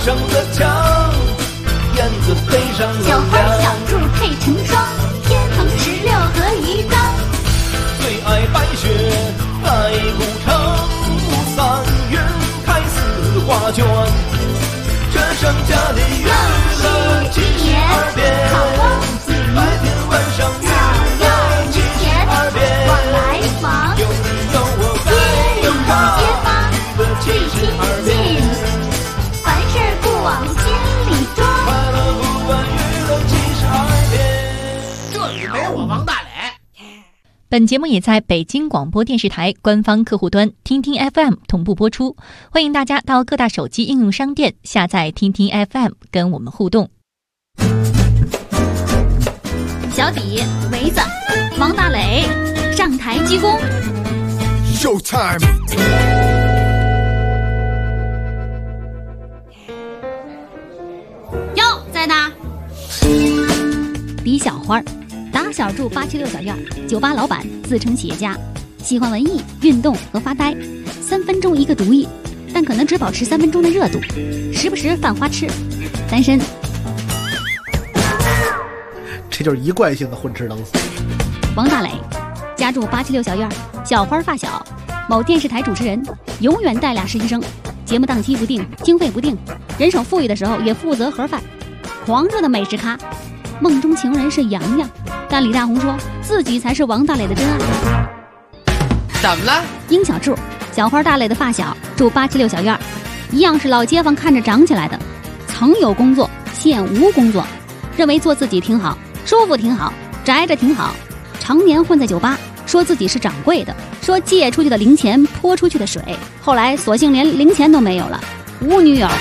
上了墙，燕子飞上了小花小兔配成双，天蓬16和鱼缸。 最爱白雪来古城，3月开4画卷，这盛家的娱乐72变，白天晚上娱乐72变， 往来房， 有你有我街里在街坊， 娱乐最亲 72 近， 变， 凡事不往心里装。 快乐不问娱乐72变。 这里没我王大磊。 本节目也在北京广播电视台官方客户端听听 FM 同步播出，欢迎大家到各大手机应用商店下载听听 FM 跟我们互动。 小底、围子、王大磊上台鞠躬。 Showtime！ 哟，在呢。李小花，打小住876小院，酒吧老板，自称企业家，喜欢文艺、运动和发呆，3分钟一个主意，但可能只保持3分钟的热度，时不时犯花痴，单身。 这就是一贯性的混吃等死。 王大磊，家住876小院，小花发小，某电视台主持人，永远带俩实习生，节目档期不定，经费不定，人手富裕的时候也负责盒饭，狂热的美食咖，梦中情人是洋洋，但李大红说自己才是王大磊的真爱。 怎么了？ 殷小柱，小花大磊的发小，住876小院，一样是老街坊看着长起来的，曾有工作，现无工作，认为做自己挺好，舒服挺好，宅着挺好，常年混在酒吧，说自己是掌柜的，说借出去的零钱泼出去的水，后来索性连零钱都没有了，无女友。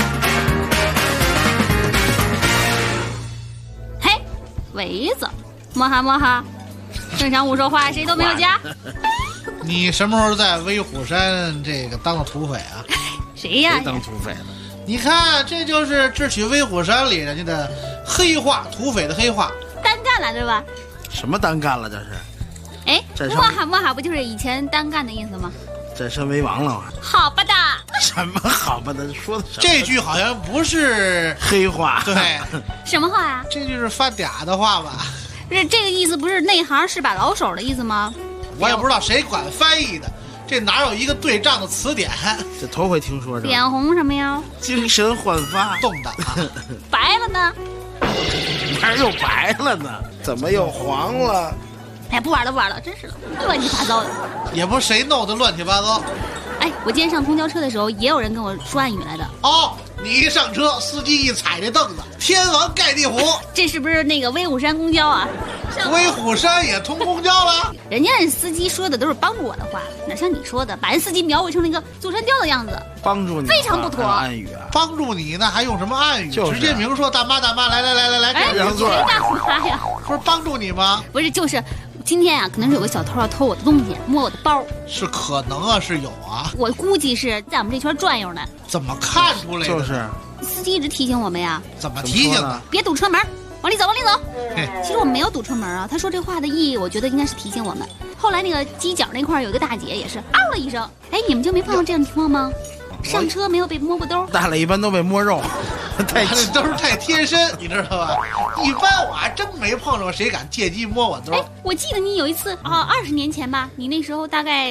嘿，围子，摸哈摸哈，正常不说话，谁都没有家。 你什么时候在威虎山这个当了土匪啊？ 谁呀？ 当土匪了？ 你看，这就是智取威虎山里人家的黑话，土匪的黑话。 单干了对吧？ 什么单干了？这是哎， 这是摸哈摸哈不就是以前单干的意思吗？ 占山为王了吗？ 好吧的。 什么好吧的？说的什么？ 这句好像不是黑话。 对， 什么话呀？ 这就是发嗲的话吧？ 这个意思不是内行是把老手的意思吗？ 我也不知道谁管翻译的，这哪有一个对仗的词典？ 这头回听说这脸红什么呀？ 精神焕发， 动的啊！ 白了呢？ 哪又白了呢？怎么又黄了？ 哎，不玩了不玩了，真是的，乱七八糟的。 也不是谁弄的乱七八糟。 哎，我今天上公交车的时候，也有人跟我说暗语来的。 哦，你一上车，司机一踩这凳子，天王盖地虎。 这是不是那个威虎山公交啊？ 威虎山也通公交了？ 人家司机说的都是帮助我的话，哪像你说的，把人司机描绘成那个座山雕的样子， 帮助你非常不妥。 暗语啊， 帮助你那还用什么暗语？ 就是直接明说大妈大妈，来， 哎， 让座。 谁大妈呀？ 不是帮助你吗？ 不是，就是今天啊，可能是有个小偷要偷我的东西，摸我的包。 是可能啊，是有啊。 我估计是在我们这圈转悠呢。 怎么看出来的？ 就是司机一直提醒我们呀， 怎么提醒的？ 别堵车门，往里走，往里走。 嘿， 其实我们没有堵车门啊。他说这话的意义，我觉得应该是提醒我们。后来那个犄角那块有一个大姐也是嗷了一声。哎，你们就没碰到这样的情况吗？上车没有被摸过兜？ 大了一般都被摸肉，太这都是太贴身，你知道吧？一般我还真没碰着谁敢借机摸我兜。 哎，我记得你有一次啊，20年前吧，你那时候大概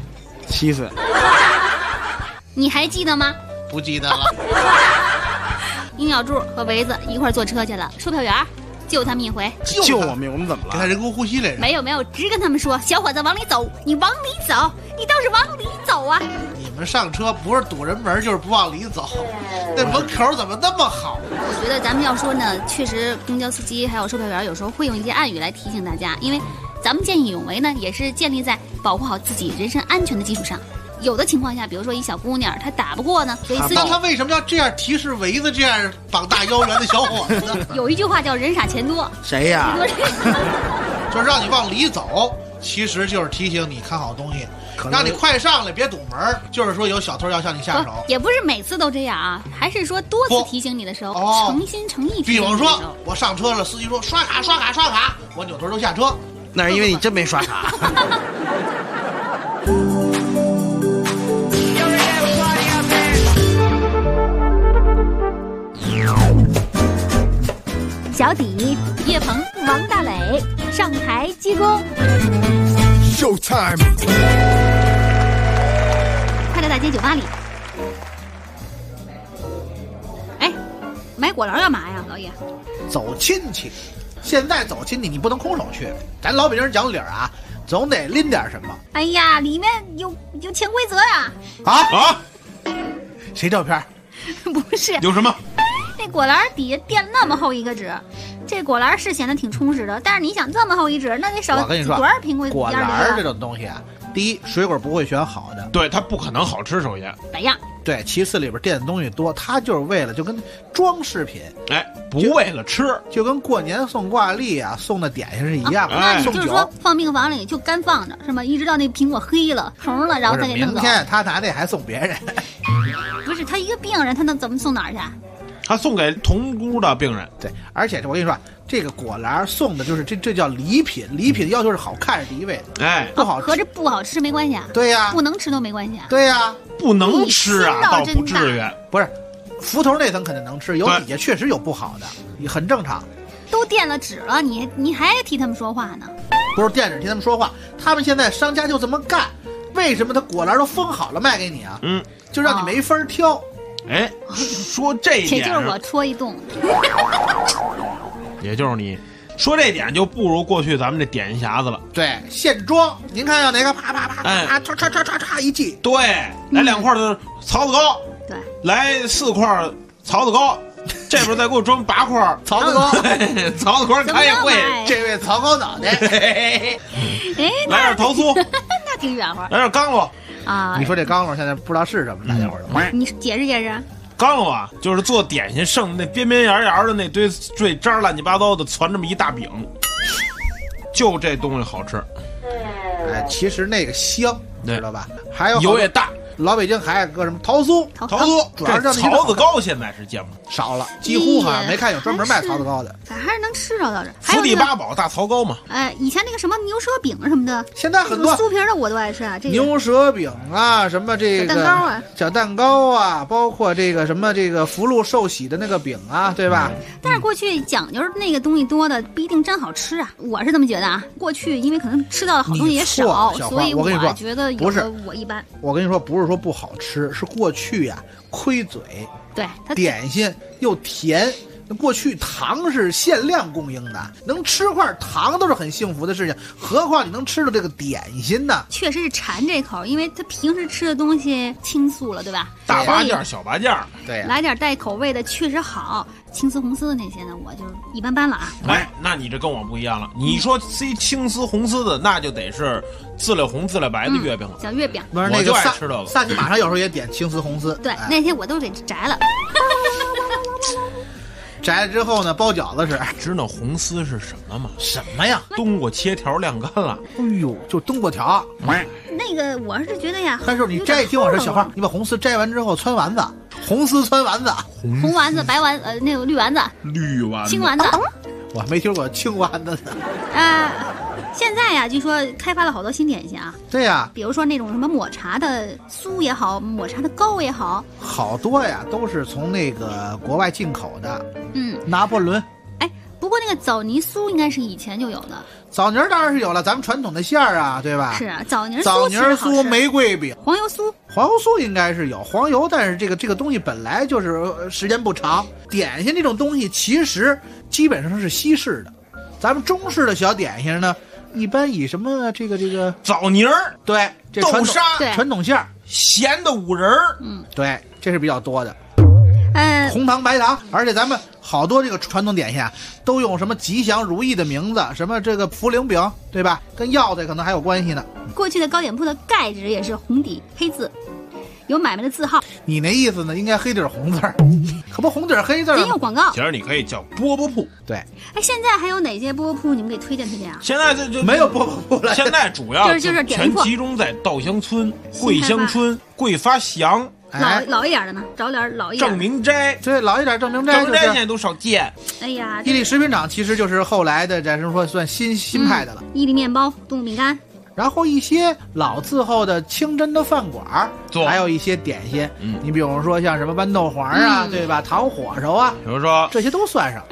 7岁， 你还记得吗？ 不记得了。 殷小柱和维子一块坐车去了，售票员救他们一回。 救我们，我们怎么给他了？ 人工呼吸来着？ 没有，直跟他们说，小伙子往里走，你往里走，你倒是往里走啊！ 你们上车不是堵人门，就是不往里走。那门口怎么那么好？ 我觉得咱们要说呢，确实公交司机还有售票员有时候会用一些暗语来提醒大家，因为咱们见义勇为呢，也是建立在保护好自己人身安全的基础上。有的情况下，比如说一小姑娘她打不过呢，所以司机那他为什么要这样提示维子这样膀大腰圆的小伙子呢？ 有一句话叫人傻钱多， 谁呀？ 就是让你往里走，其实就是提醒你看好东西，让你快上来，别堵门。就是说有小偷要向你下手， 也不是每次都这样啊，还是说多次提醒你的时候，诚心诚意提醒你的时候。 比方说我上车了，司机说刷卡，我扭头就下车， 那是因为你真没刷卡。 小底、叶鹏、王大磊上台鞠躬。 Showtime！ 快乐大街酒吧里，哎，买果篮干嘛呀，老爷？ 走亲戚。现在走亲戚你不能空手去，咱老北京人讲理儿啊，总得拎点什么。 哎呀，里面有潜规则呀！ 啊！ 谁照片？ 不是， 有什么？ 那果篮底下垫那么厚一个纸，这果篮是显得挺充实的，但是你想这么厚一纸，那得少我跟你说， 多少瓶果篮这种东西啊，第一，水果不会选好的， 对，它不可能好吃，首先。 咋样？ 对，其次里边垫的东西多，它就是为了就跟装饰品， 哎，不为了吃， 就跟过年送挂历啊，送的点心是一样的。 那你送酒就是说放病房里就干放着是吗？一直到那苹果黑了、红了，然后再给弄走。 明天他拿那还送别人， 不是他一个病人，他能怎么送哪儿去？ 他送给同屋的病人。 对，而且我跟你说，这个果篮送的就是这叫礼品，礼品要求是好看是第一位的， 哎， 不好吃。 和这不好吃没关系啊。 对呀， 不能吃都没关系啊。 对呀， 不能吃啊，倒不至于。 不是，福头那层肯定能吃，有底下确实有不好的，也很正常。 都垫了纸了，你还替他们说话呢？ 不是垫纸替他们说话，他们现在商家就这么干。为什么他果篮都封好了卖给你啊？就让你没法挑。 哎，说这一点， 也就是我戳一洞， 也就是你说这点就不如过去咱们这点心匣子了。 对，现装，您看要哪个啪啪啪啪唰唰唰唰唰一记。 对，来2块的槽子糕， 对， 来4块槽子糕，这边再给我装8块槽子糕， 槽子糕开也会。 这位槽高脑袋， 哎， 来点桃酥， 那挺远乎。 来点刚露。 啊， 你说这刚露现在不知道是什么，大家伙儿你解释解释。 刚露啊，就是做点心剩的那边边沿沿的那堆碎渣乱七八糟的，攒这么一大饼，就这东西好吃。 哎，其实那个香，知道吧？还有油也大。 老北京还有个什么桃酥， 桃酥，主要是槽子糕现在是见不少了，几乎好像没看有专门卖槽子糕的。 咱还是能吃着到这。 福地八宝大槽糕嘛。 以前那个什么牛舌饼什么的， 现在很多酥皮的我都爱吃啊。这个牛舌饼啊，什么这个小蛋糕啊， 小蛋糕啊，包括这个什么这个福禄寿喜的那个饼啊，对吧？ 但是过去讲究那个东西多的不一定真好吃啊，我是这么觉得啊。过去因为可能吃到的好东西也少，所以我觉得有的我一般。 我跟你说，不是说不好吃，是过去呀亏嘴。 对， 点心又甜。那过去糖是限量供应的，能吃块糖都是很幸福的事情，何况你能吃到这个点心呢？ 确实是馋这口，因为他平时吃的东西清素了，对吧？ 大拔件、小拔件， 对， 来点带口味的确实好。青丝红丝的那些呢，我就一般般了啊。 哎，那你这跟我不一样了。你说青丝红丝的，那就得是自来红自来白的月饼了。 小月饼， 不是那个我就爱吃这个。 萨琪马上有时候也点青丝红丝。 对，那天我都给摘了。 摘了之后呢，包饺子吃。 知道红丝是什么吗？ 什么呀？ 冬瓜切条晾干了。 哎呦，就冬瓜条。 那个我是觉得呀， 但是你摘，听我说，小胖，你把红丝摘完之后汆丸子，红丝汆丸子， 红丸子、白丸那个绿丸子、 绿丸子、 青丸子， 我还没听过青丸子呢。 现在呀，据说开发了好多新点心啊。 对呀， 比如说那种什么抹茶的酥也好，抹茶的糕也好， 好多呀，都是从那个国外进口的。拿破仑。 哎，不过那个枣泥酥应该是以前就有的。 枣泥当然是有了，咱们传统的馅儿啊，对吧？ 是啊，枣泥酥、玫瑰饼、 黄油酥。 黄油酥应该是有黄油，但是这个东西本来就是时间不长。点心这种东西其实基本上是西式的，咱们中式的小点心呢，一般以什么这个枣泥儿， 对，这豆沙， 传统馅儿， 咸的五仁儿， 对，这是比较多的。红糖白糖，而且咱们好多这个传统点心啊，都用什么吉祥如意的名字，什么这个茯苓饼，对吧？跟药材可能还有关系呢。 过去的糕点铺的盖纸也是红底黑字，有买卖的字号。 你那意思呢？应该黑底红字儿，可不红底黑字儿。 也有广告。 其实你可以叫饽饽铺。 对。 哎，现在还有哪些饽饽铺？你们给推荐推荐啊？ 现在这就没有饽饽铺了。 现在主要就是全集中在稻香村、桂香村、桂发祥。 老一点的呢，找点老一点。 正明斋， 对，老一点正明斋， 正明斋现在都少见。 哎呀， 伊利食品厂其实就是后来的，咱是说算新派的了。 伊利面包、动物饼干， 然后一些老字号的清真的饭馆，还有一些点心。你比如说像什么豌豆黄啊，对吧？糖火烧啊， 比如说这些都算上。 哎，这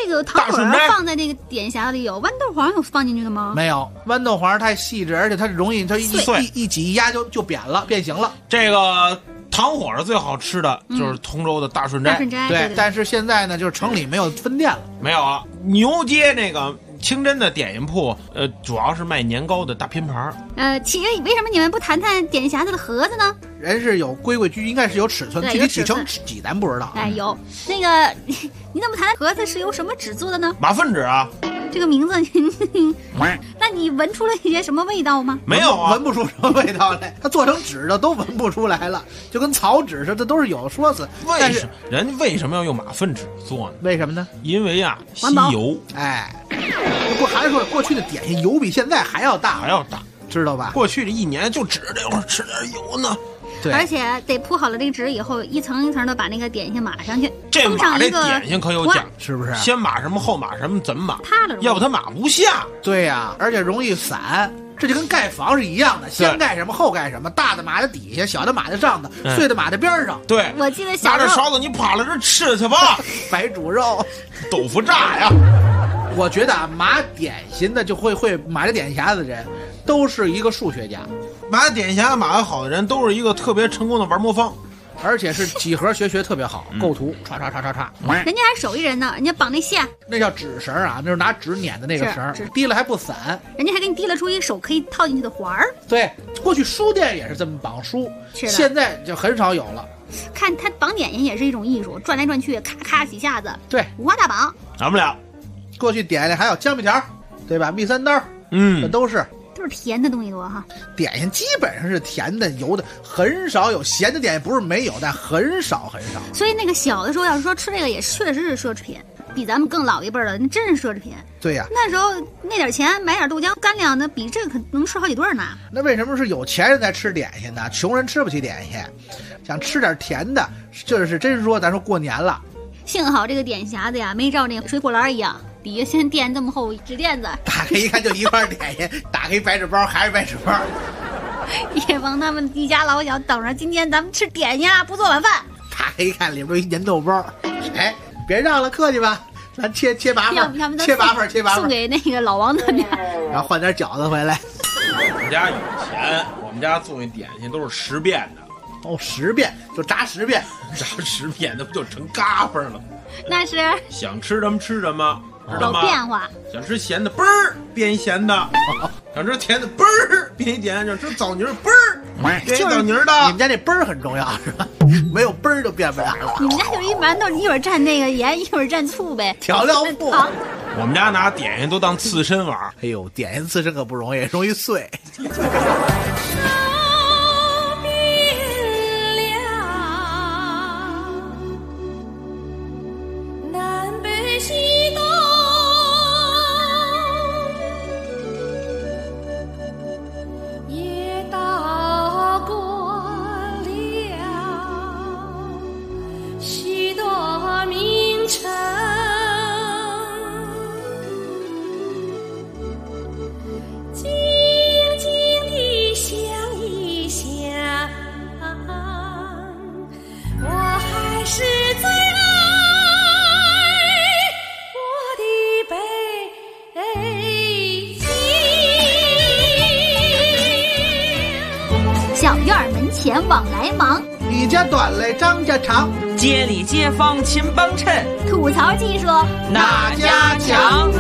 个糖水放在这个点匣子里有，豌豆黄有放进去的吗？ 没有，豌豆黄太细致，而且它容易它一挤一压就扁了，变形了。 这个糖火烧最好吃的就是通州的大顺斋。 对，但是现在呢，就是城里没有分店了， 没有了。牛街那个清真的点心铺，主要是卖年糕的大拼盘。 其实为什么你们不谈谈点匣子的盒子呢？ 人是有规矩，应该是有尺寸，具体几乘几咱不知道。 哎，有那个，你怎么谈盒子是由什么纸做的呢？ 马粪纸啊。 这个名字，那你闻出了一些什么味道吗？ 没有啊， 闻不出什么味道来。它做成纸的都闻不出来了，就跟草纸似的，这都是有说辞。 人为什么要用马粪纸做呢？ 为什么呢？ 因为啊，吸油。 哎，不还说过去的点心油比现在还要大，知道吧？ 过去这一年就指着这块吃点油呢。 对， 而且得铺好了这个纸以后，一层一层的把那个点心码上去。 这码这点心可有讲， 是不是？ 先码什么，后码什么，怎么码？ 塌了， 要不它码不下。 对呀，而且容易散。这就跟盖房是一样的，先盖什么后盖什么，大的码在底下，小的码在上头，碎的码在边上。 对， 我记得小时候拿着勺子，你趴了这吃去吧。 白煮肉、 豆腐渣呀。 我觉得啊，码点心的就会码这点匣子的人，都是一个数学家。 码点匣码得好的人，都是一个特别成功的玩魔方， 而且是几何学特别好，构图唰。 人家还手艺人呢，人家绑那线， 那叫纸绳啊，那是拿纸捻的那个绳，提了还不散。 人家还给你提了出一手可以套进去的环儿。 对，过去书店也是这么绑书，现在就很少有了。 看他绑点心也是一种艺术，转来转去，咔咔几下子， 对， 五花大绑， 绑不了。 过去点的还有姜皮条，对吧？蜜三刀，这都是甜的东西多哈。 点心基本上是甜的、油的，很少有咸的点心，不是没有，但很少。 所以那个小的时候，要是说吃这个，也确实是奢侈品，比咱们更老一辈的，那真是奢侈品。 对呀， 那时候那点钱买点豆浆干粮的，比这个可能吃好几顿呢。 那为什么是有钱人在吃点心呢？穷人吃不起点心，想吃点甜的，就是真说咱说过年了。 幸好这个点匣子呀，没照那个水果篮一样，底下先垫这么厚纸垫子， 打开一看就一块点心，打开白纸包还是白纸包。 也帮他们一家老小等着今天咱们吃点心啊，不做晚饭。 打开一看里边一粘豆包，哎，别让了，客气吧，咱切8份，切8份， 送给那个老王的点， 然后换点饺子回来。 我们家以前，我们家做那点心都是10遍的。 哦，10遍就炸10遍， 炸10遍，那不就成嘎巴了？ 那是想吃什么吃什么，知道吗？ 有变化。 想吃咸的，嘣儿变咸的；想吃甜的，嘣儿变甜；想吃枣泥，嘣儿变枣泥的。 你们家这嘣儿很重要是吧？没有嘣儿就变不了了。 你们家就是一馒头，一会儿蘸那个盐，一会儿蘸醋呗， 调料布。 我们家拿点心都当刺身玩。 哎呦，点心刺身可不容易，容易碎。 小院门前往来忙， 李家短来张家长， 街里街坊勤帮衬， 吐槽技术哪家强？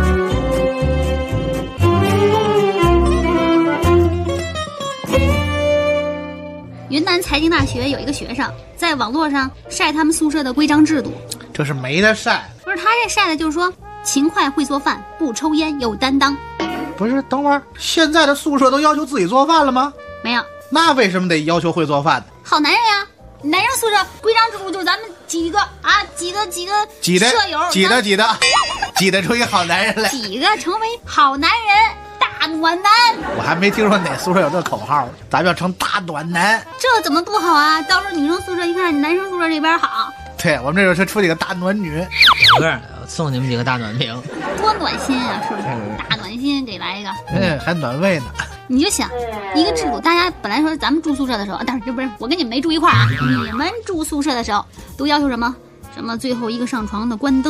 云南财经大学有一个学生在网络上晒他们宿舍的规章制度， 这是没得晒。 不是他这晒的，就是说勤快会做饭，不抽烟有担当。 不是，等会儿现在的宿舍都要求自己做饭了吗？ 没有。 那为什么得要求会做饭呢？ 好男人呀，男人宿舍规章制度就是咱们几个舍友挤得出一个好男人来， 几个成为好男人。大暖男， 我还没听说哪宿舍有这口号，咱们要成大暖男， 这怎么不好啊？到时候女生宿舍一看男生宿舍这边好， 对我们这是出几个大暖女， 不是送你们几个大暖瓶， 多暖心啊，是不是？大暖心给来一个， 还暖胃呢。 你就想一个制度，大家本来说咱们住宿舍的时候，但是这不是我跟你们没住一块儿啊，你们住宿舍的时候都要求什么？什么最后一个上床的关灯，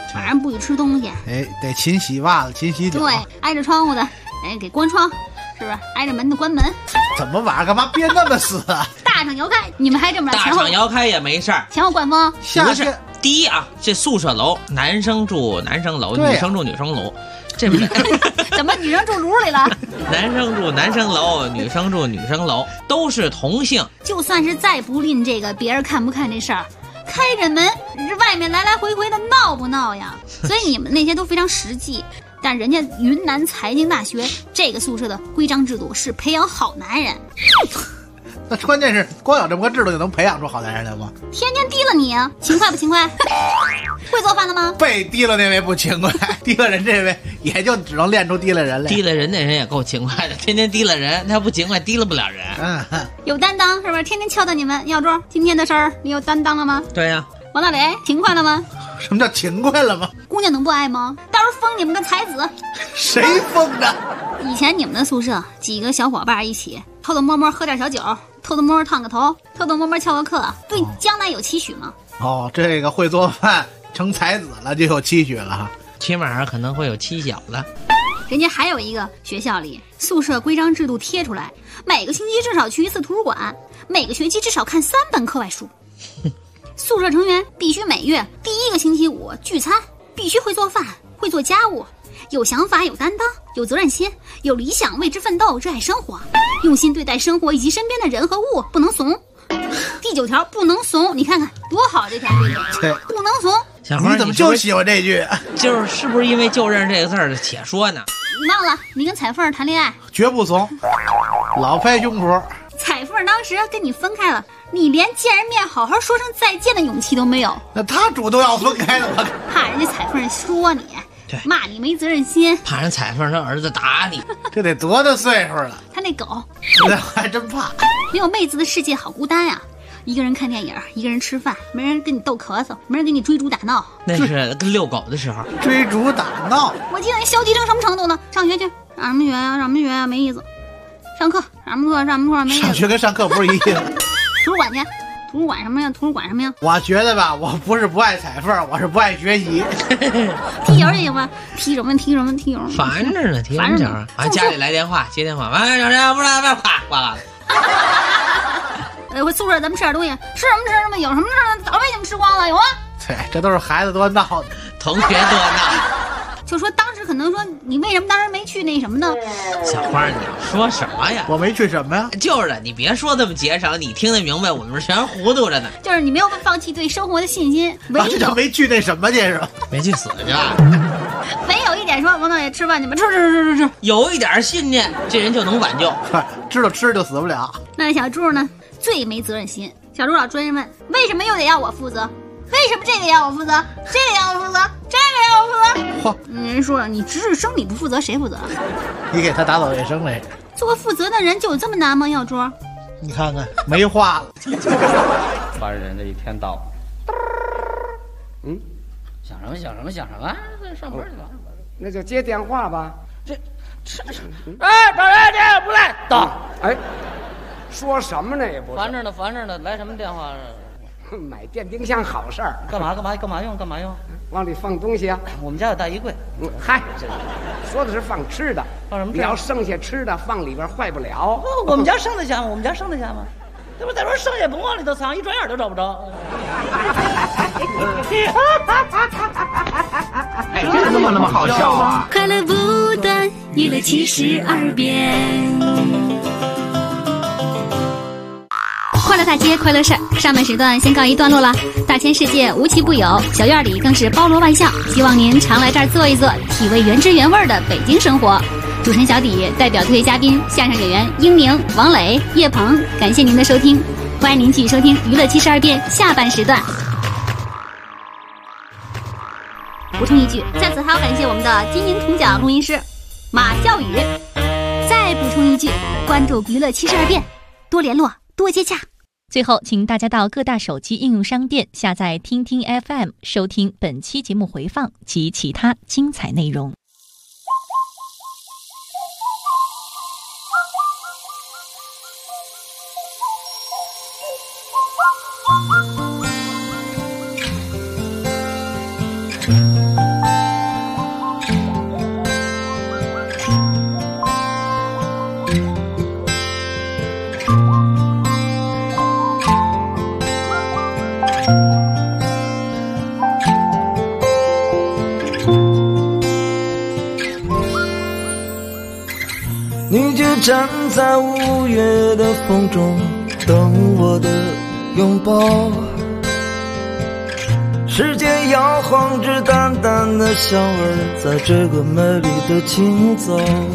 晚上不许吃东西。 哎，得勤洗袜子，勤洗脚。 对，挨着窗户的，哎，给关窗，是不是？挨着门的关门。 怎么晚上干嘛憋那么死啊？ 大敞摇开，你们还这么着？ 大前后敞摇开也没事儿。 前后灌风。 不是夏天， 第一啊，这宿舍楼男生住男生楼， 对呀女生住女生楼，这不怎么女生住炉里了？ 男生住男生楼，女生住女生楼，都是同性。 就算是再不吝这个别人看不看这事儿，开着门，外面来来回回的闹不闹呀？所以你们那些都非常实际。但人家云南财经大学这个宿舍的规章制度是培养好男人， 那关键是光有这么个制度就能培养出好男人来吗？ 天天提了你，勤快不勤快？会做饭了吗？ 被提了那位不勤快，提了人这位也就只能练出提了人来。 提了人那人也够勤快的，天天提了人，他不勤快提了不了人。 嗯， 有担当是不是？天天敲打你们。耀珠，今天的事儿你有担当了吗？ 对呀、 王大伟，勤快了吗？ 什么叫勤快了吗？ 姑娘能不爱吗？到时候封你们个才子。 谁封的？ 以前你们的宿舍几个小伙伴一起偷偷摸摸喝点小酒，偷偷摸摸烫个头，偷偷摸摸翘个课，对将来有期许吗？ 哦，这个会做饭成才子了就有期许了哈。 起码可能会有妻小了。 人家还有一个学校里宿舍规章制度贴出来，每个星期至少去一次图书馆，每个学期至少看3本课外书。宿舍成员必须每月第1个星期五聚餐，必须会做饭，会做家务，有想法，有担当，有责任心，有理想，为之奋斗，热爱生活，用心对待生活以及身边的人和物，不能怂。第9条，不能怂，你看看多好这条规矩， 对， 不能怂。 小花， 你怎么就喜欢这句？ 是不是因为就认这个字儿且说呢？ 你忘了你跟彩凤谈恋爱， 绝不怂，老拍胸脯。 彩凤当时跟你分开了，你连见人面好好说声再见的勇气都没有， 那他主动要分开的，我怕人家彩凤说你， 对， 骂你没责任心。 怕人彩凤他儿子打你， 这得多大岁数了？ 他那狗那还真怕。 没有妹子的世界好孤单呀，一个人看电影，一个人吃饭，没人跟你逗咳嗽，没人跟你追逐打闹。 那是跟遛狗的时候。 追逐打闹， 我记得你消极成什么程度呢？上学去，上什么学呀？上什么学呀？没意思。上课，上什么课？上什么课？没意思。 上学跟上课不是一样。 图书馆去，图书馆什么呀？图书馆什么呀？ 我觉得吧，我不是不爱彩凤，我是不爱学习。 踢球行吗？踢什么？踢什么？踢球。 烦着呢，踢什么球啊？完家里来电话，接电话，完有人不来，啪挂了。 我宿舍咱们吃点东西，吃什么吃什么，有什么吃的，早被你们吃光了，有啊。 对，这都是孩子多闹的。 同学多闹。 就说当时可能说你为什么当时没去那什么呢？ 小花，你说什么呀？ 我没去什么呀？ 就是你别说这么节省，你听得明白，我们全糊涂着呢。 就是你没有放弃对生活的信心，唯这就没去那什么去是吧？ 没去死去吧？ 没有一点说王导也吃饭去吧，吃。 有一点信念，这人就能挽救。 知道吃就死不了。 那小柱呢？最没责任心。小柱老追着问，为什么又得要我负责？为什么这个要我负责？这个要我负责？这个要我负责？人说了，你值日生理不负责，谁负责？ 你给他打扫卫生来。 做个负责的人就有这么难吗？耀珠， 你看看，没话了。 烦人的一天到晚。想什么？上班去了。那就接电话吧。找人去，不来。到。哎，说什么呢？也不烦着呢，来什么电话？ 买电冰箱好事儿， 干嘛用？ 往里放东西啊！ 我们家有大衣柜。 嗨，这说的是放吃的， 放什么吃？ 你要剩下吃的放里边坏不了。 我们家剩得下吗？这不再说剩下不往里头藏，一转眼都找不着。 哎，这怎么那么好笑啊？ 快乐不断，娱乐72变。快乐大街，快乐事儿。上半时段先告一段落了。大千世界无奇不有，小院里更是包罗万象。希望您常来这儿坐一坐，体味原汁原味的北京生活。主持人小底代表特约嘉宾相声演员英宁、王磊、叶鹏，感谢您的收听，欢迎您继续收听娱乐72变下半时段。补充一句，在此还要感谢我们的金银铜奖录音师马笑宇。再补充一句，关注娱乐72变，多联络，多接洽。 最后，请大家到各大手机应用商店下载听听 FM， 收听本期节目回放及其他精彩内容。 你就站在5月的风中，等我的拥抱。时间摇晃着淡淡的香味，在这个美丽的清早。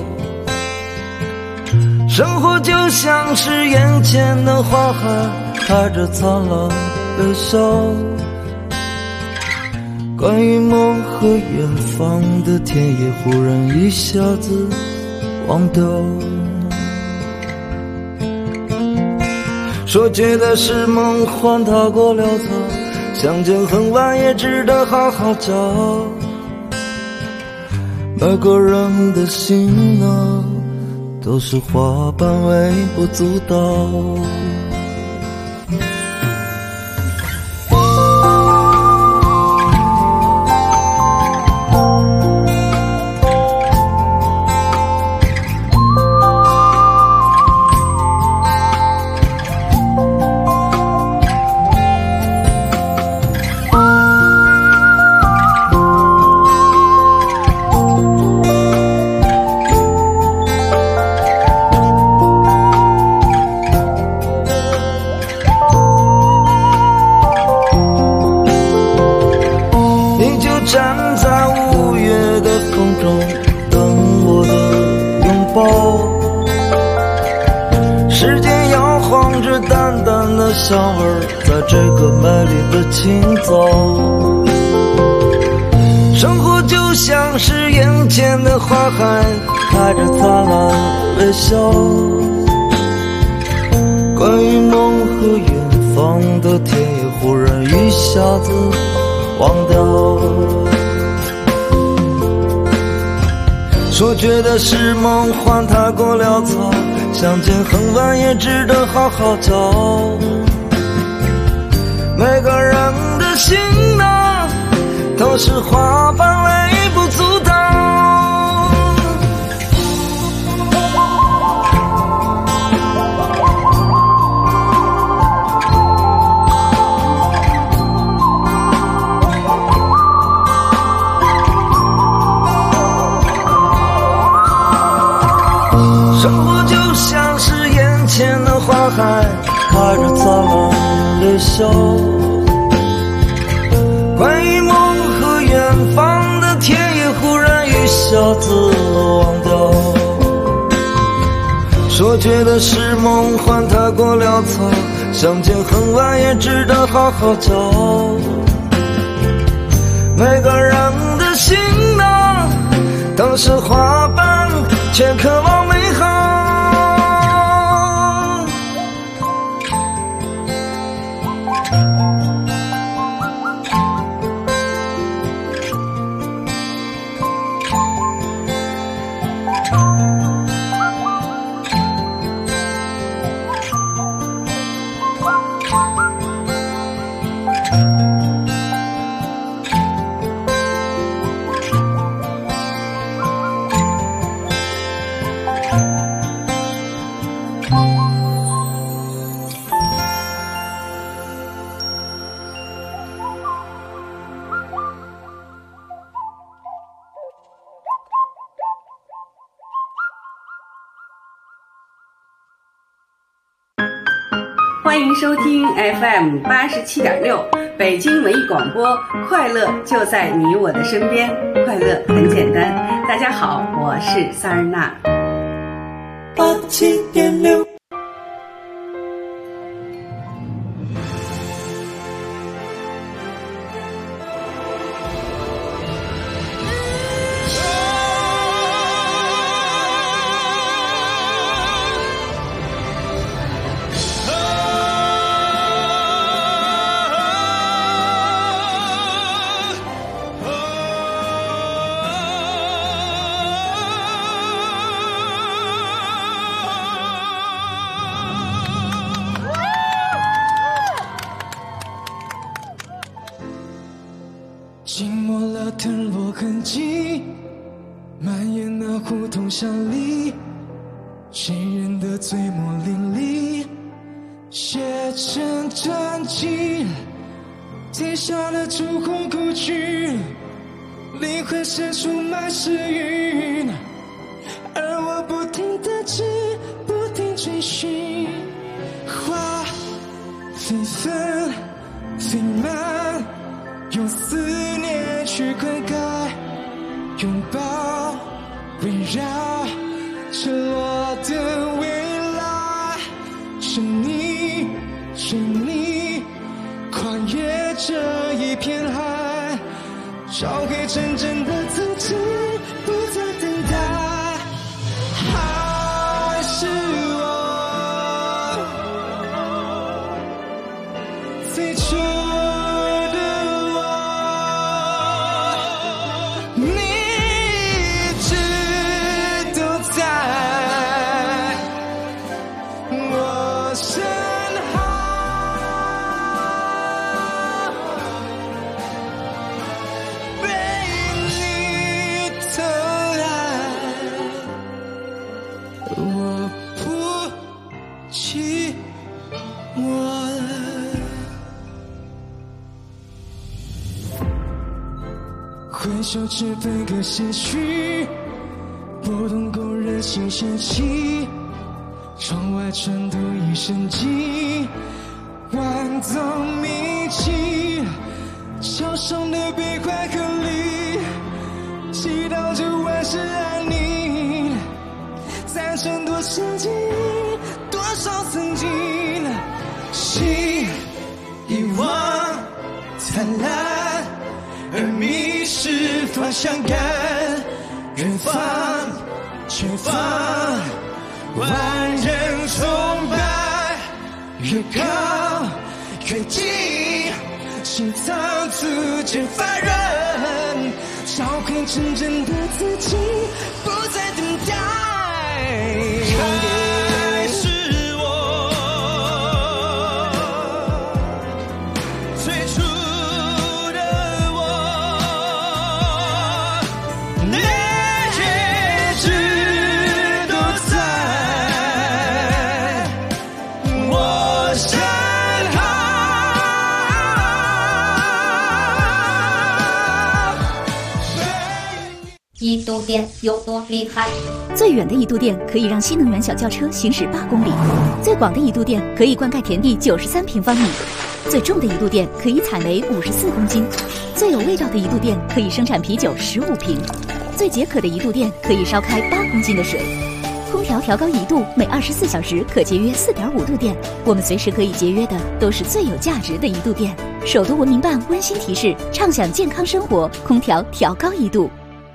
生活就像是眼前的花海，开着灿烂微笑。关于梦和远方的田野，忽然一下子忘掉。说觉得是梦幻踏过潦草，相见恨晚也值得好好交。每个人的心啊，都是花瓣微不足道。站在5月的风中，等我的拥抱。时间摇晃着淡淡的香味，在这个美丽的清早。生活就像是眼前的花海，开着灿烂微笑。关于梦和远方的田野，忽然一下子忘掉。说觉得是梦幻踏过潦草，相见恨晚也值得好好交。每个人的心啊，都是花瓣微不足道。生活就像是眼前的花海，开着灿烂微笑。关于梦和远方的田野，忽然一下子忘掉。说觉得是梦幻踏过潦草，相见恨晚也值得好好交。每个人的心啊，都是花瓣，却渴望美好。 欢迎收听 FM 87.6北京文艺广播，快乐就在你我的身边，快乐很简单。大家好，我是萨尔娜。 87.6 浸没了腾落痕迹，蔓延那胡同巷里，谁人的醉墨淋漓，写成传奇。 跌下了烛火孤军，灵魂深处满是云，而我不停地吃，不停追寻。花飞纷飞满，用思念去灌溉，拥抱围绕坠落的未来。是你，是你，跨越这一片海，找回真正的自己，不再等待。还是我最初的我，你一直都在我身后，被你偷来，我不寂寞了。回首只分割些许，拨动工人心弦起，窗外传读一声寂，万种铭记，桥上的悲欢和离，祈祷着万事安宁，残剩多少记忆，多少曾经，心遗忘灿烂，而迷失方向感，远方前方万人崇拜，越高越近，心脏逐渐发软，找回真正的自己，不再等待。还是我最初的我，你一直都在我身后。 一度电有多厉害？ 最远的一度电可以让新能源小轿车行驶8公里，最广的一度电可以灌溉田地93平方米，最重的一度电可以采煤54公斤，最有味道的一度电可以生产啤酒15瓶，最解渴的一度电可以烧开8公斤的水。空调调高1度，每24小时可节约4.5度电。我们随时可以节约的都是最有价值的一度电。首都文明办温馨提示：畅享健康生活，空调调高1度。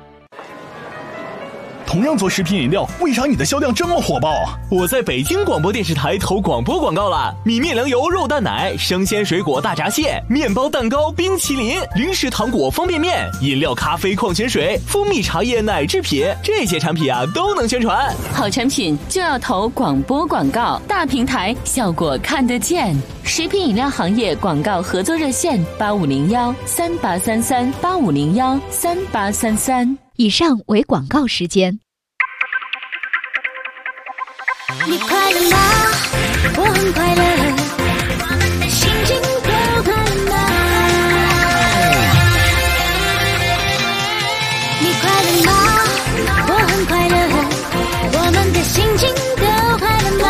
同样做食品饮料，为啥你的销量这么火爆啊？ 我在北京广播电视台投广播广告了，米面粮油肉蛋奶、生鲜水果大闸蟹、面包蛋糕、冰淇淋、零食糖果方便面、饮料咖啡矿泉水、蜂蜜茶叶奶制品，这些产品啊都能宣传。 好产品就要投广播广告，大平台效果看得见。食品饮料行业广告合作热线8501-3833-8501-3833。 以上为广告时间。 你快乐吗？我很快乐，心情都快乐吗？你快乐吗？我很快乐，我们的心情都快乐吗？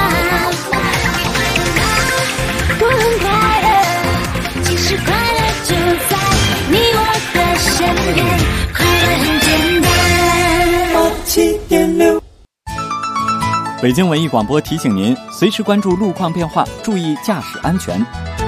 我很快乐，其实快乐就在你我的身边，快乐很简单。7.6 北京文艺广播提醒您，随时关注路况变化，注意驾驶安全。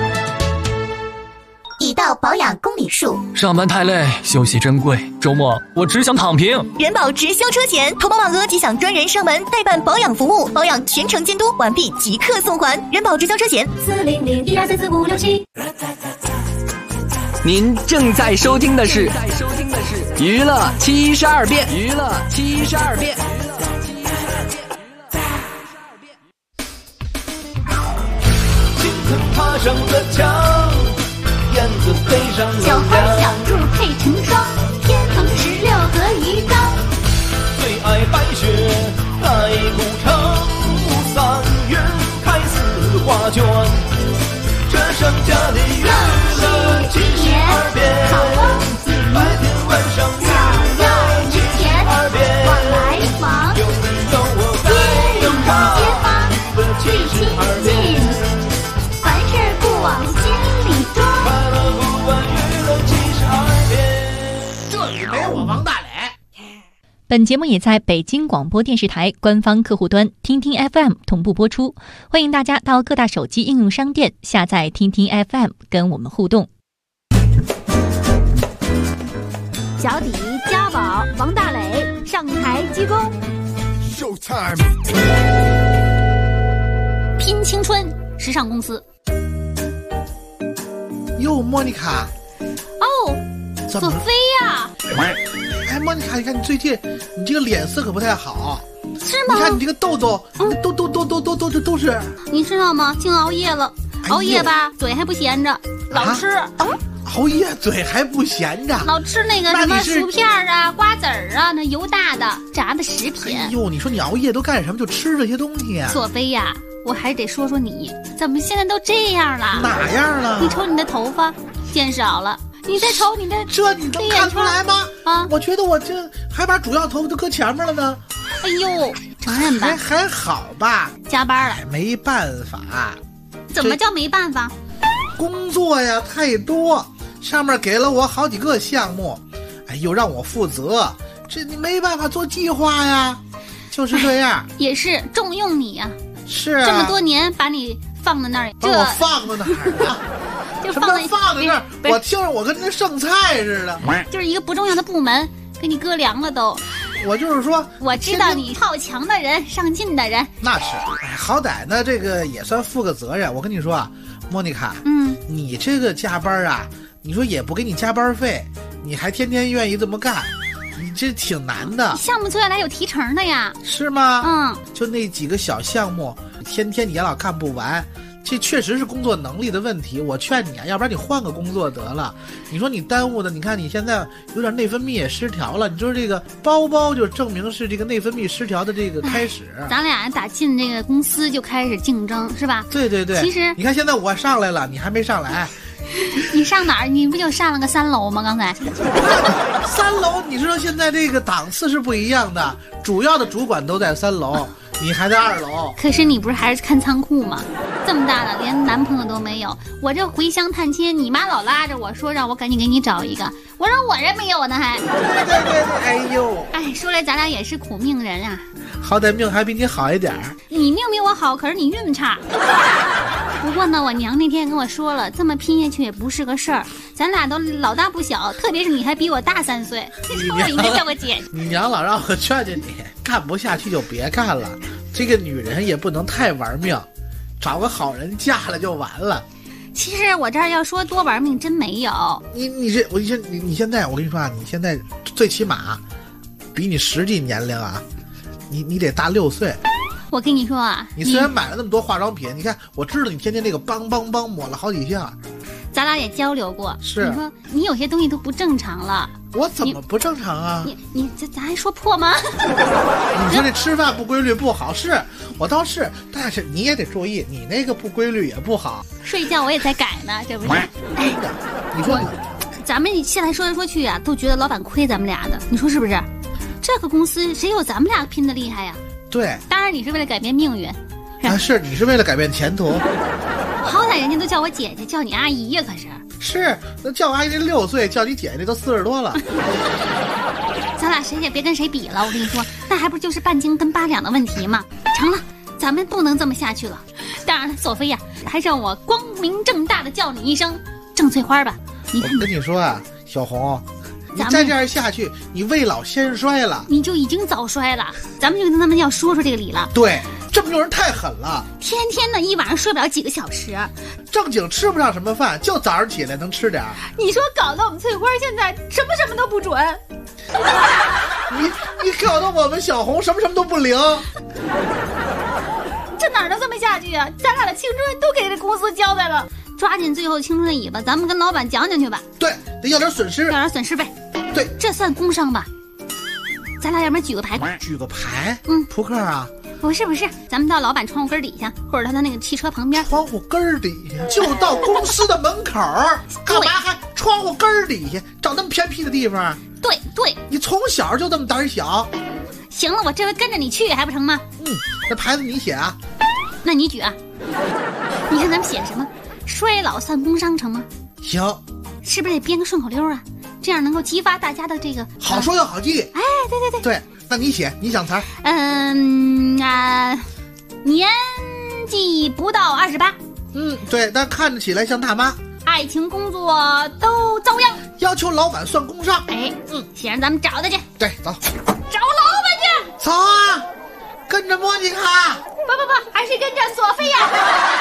已到保养公里数， 上班太累，休息珍贵，周末我只想躺平。 人保直销车险，投保满额即享专人上门代办保养服务，保养全程监督，完毕即刻送还。人保直销车险40012344567。 您正在收听的是娱乐72变，娱乐72变。 爬上了墙，燕子飞上了小花小兔配成双，天堂16合一张。 最爱白雪来古城，3月开4画卷，这剩下的月亮其实本节目也在北京广播电视台官方客户端听听 FM 同步播出，欢迎大家到各大手机应用商店下载听听 FM 跟我们互动。 小底家宝王大磊上台鞠躬。 Showtime， 拼青春时尚公司。 哟，莫妮卡。 哦，索菲呀。 哎，莫妮卡，你看你最近你这个脸色可不太好， 是吗？ 你看你这个痘痘，都是。 你知道吗？净熬夜了，熬夜吧，嘴还不闲着，老吃。 熬夜嘴还不闲着， 老吃那个什么薯片啊、瓜子儿啊，那油大的炸的食品。 哎呦，你说你熬夜都干什么？就吃这些东西啊？ 索菲呀，我还得说说你，怎么现在都这样了？ 哪样了？ 你瞅你的头发见少了。你再瞅你的， 这你能看出来吗？ 啊， 我觉得我这还把主要头发都搁前面了呢。 哎呦，承认吧？ 还好吧？ 加班了， 没办法。 怎么叫没办法？ 工作呀太多，上面给了我好几个项目，哎，又让我负责，这你没办法做计划呀，就是这样。 也是重用你呀， 是啊， 这么多年把你放在那儿， 把我放在哪儿啊？ 就放在那儿，我听着我跟那剩菜似的， 就是一个不重要的部门，给你搁凉了都。 我就是说， 我知道你好强的人，上进的人。 那是，哎，好歹呢，这个也算负个责任。我跟你说啊，莫妮卡，你这个加班啊，你说也不给你加班费，你还天天愿意这么干，你这挺难的。 项目做下来有提成的呀？ 是吗？就那几个小项目，天天你也老干不完。这确实是工作能力的问题，我劝你啊，要不然你换个工作得了。你说你耽误的，你看你现在有点内分泌也失调了，你说这个包就证明是这个内分泌失调的这个开始。 咱俩打进这个公司就开始竞争，是吧？ 对。 其实你看现在我上来了，你还没上来。 你上哪儿？你不就上了个3楼吗？刚才 3楼，你知道现在这个档次是不一样的，主要的主管都在3楼。你还在2楼， 可是你不是还是看仓库吗？这么大了，连男朋友都没有。我这回乡探亲，你妈老拉着我说让我赶紧给你找一个，我说我这没有呢还。 对，哎呦， 哎，说来咱俩也是苦命人啊。 好歹命还比你好一点。 你命比我好，可是你运差。不过呢，我娘那天跟我说了，这么拼下去也不是个事儿。咱俩都老大不小，特别是你还比我大3岁，我应该叫个姐。 你娘老让我劝劝你，干不下去就别干了。这个女人也不能太玩命，找个好人嫁了就完了。 其实我这儿要说多玩命真没有。 你现在我跟你说啊，你现在最起码比你实际年龄啊，你得大6岁。 我跟你说啊， 你虽然买了那么多化妆品，你看我知道你天天那个梆抹了好几下。 咱俩也交流过， 是你说你有些东西都不正常了。 我怎么不正常啊？ 你咱还说破吗？ 你说这吃饭不规律不好，是我倒是，但是你也得注意，你那个不规律也不好。 睡觉我也在改呢，这不是？ 哎，你说咱们现在说来说去啊，都觉得老板亏咱们俩的，你说是不是？这个公司谁有咱们俩拼的厉害呀？ 对， 当然你是为了改变命运。 是你是为了改变前途。 好歹人家都叫我姐姐，叫你阿姨呀，可是。 是，那叫我阿姨那6岁，叫你姐姐那都40多了。 咱俩谁也别跟谁比了，我跟你说，那还不就是半斤跟8两的问题吗？成了，咱们不能这么下去了。当然了，索菲呀，还让我光明正大的叫你一声郑翠花吧。你看， 我跟你说啊，小红，你再这样下去，你未老先衰了。 你就已经早衰了，咱们就跟他们要说这个理了。 对，这么多人太狠了， 天天呢一晚上睡不了几个小时， 正经吃不上什么饭，就早上起来能吃点。 你说搞得我们翠花现在什么都不准。 你搞得我们小红什么都不灵。 这哪能这么下去啊？咱俩的青春都给这公司交代了，抓紧最后青春的尾巴，咱们跟老板讲去吧。 对，得要点损失， 要点损失费。 对， 这算工伤吧？咱俩要不然举个牌？ 举个牌？扑克啊？ 不是，咱们到老板窗户根底下，或者他那个汽车旁边。 窗户根底下，就到公司的门口，干嘛还窗户根底下找那么偏僻的地方？ 对， 你从小就这么胆小。 行了，我这回跟着你去还不成吗？ 那牌子你写啊。 那你举啊。你看咱们写什么？衰老算工伤成吗？ 行。 是不是得编个顺口溜啊？这样能够激发大家的这个好说又好记。 哎，对。 那你写，你想词儿。 年纪不到28。 对，但看着起来像大妈。 爱情工作都遭殃， 要求老板算工伤。 先让咱们找他去。 对，走， 找老板去。 走啊，跟着莫妮卡。 不，还是跟着索菲亚。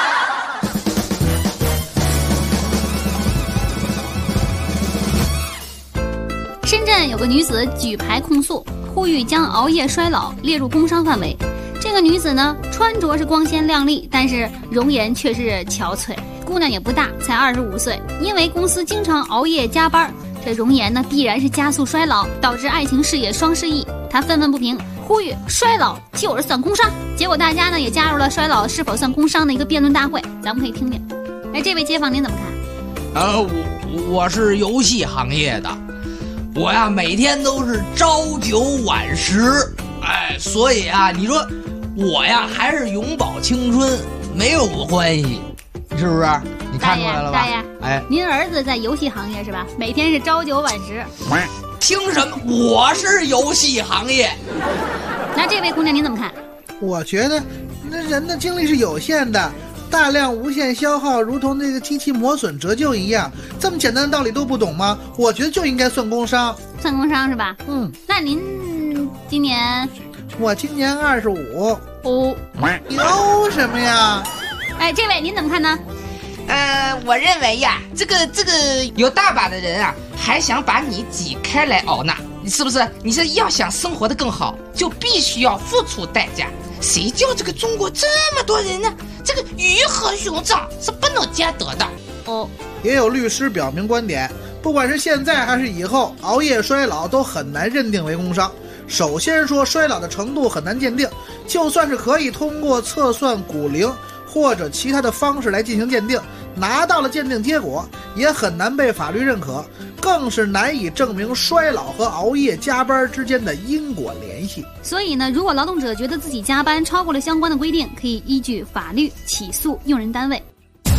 深圳有个女子举牌控诉，呼吁将熬夜衰老列入工伤范围。这个女子呢，穿着是光鲜亮丽，但是容颜却是憔悴。姑娘也不大，才25岁，因为公司经常熬夜加班，这容颜呢必然是加速衰老，导致爱情事业双失意。她愤愤不平，呼吁衰老就是算工伤。结果大家呢也加入了衰老是否算工伤的一个辩论大会，咱们可以听听。这位街坊您怎么看？ 我是游戏行业的，我呀每天都是朝九晚10，所以啊，你说我呀还是永葆青春没有关系。是不是？你看出来了吧？ 大爷，您儿子在游戏行业是吧？每天是朝9晚10。 凭什么？我是游戏行业。 那这位姑娘您怎么看？ 我觉得，那人的精力是有限的，大量无限消耗，如同那个机器磨损折旧一样，这么简单的道理都不懂吗？我觉得就应该算工伤。 算工伤是吧？那您今年？ 我今年25。 你什么呀？ 这位您怎么看呢？ 我认为呀，这个有大把的人啊，还想把你挤开来熬呢，是不是？你是要想生活的更好，就必须要付出代价。谁叫这个中国这么多人呢？这个鱼和熊掌是不能兼得的。 也有律师表明观点，不管是现在还是以后，熬夜衰老都很难认定为工伤。首先说衰老的程度很难鉴定，就算是可以通过测算骨龄或者其他的方式来进行鉴定，拿到了鉴定结果，也很难被法律认可，更是难以证明衰老和熬夜加班之间的因果联系。 所以呢，如果劳动者觉得自己加班超过了相关的规定，可以依据法律起诉用人单位。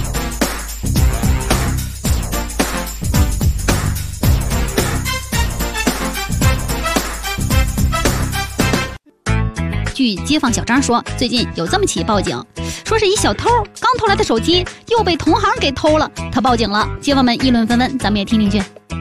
据街坊小张说，最近有这么起报警，说是一小偷刚偷来的手机又被同行给偷了，他报警了，街坊们议论纷纷，咱们也听听去。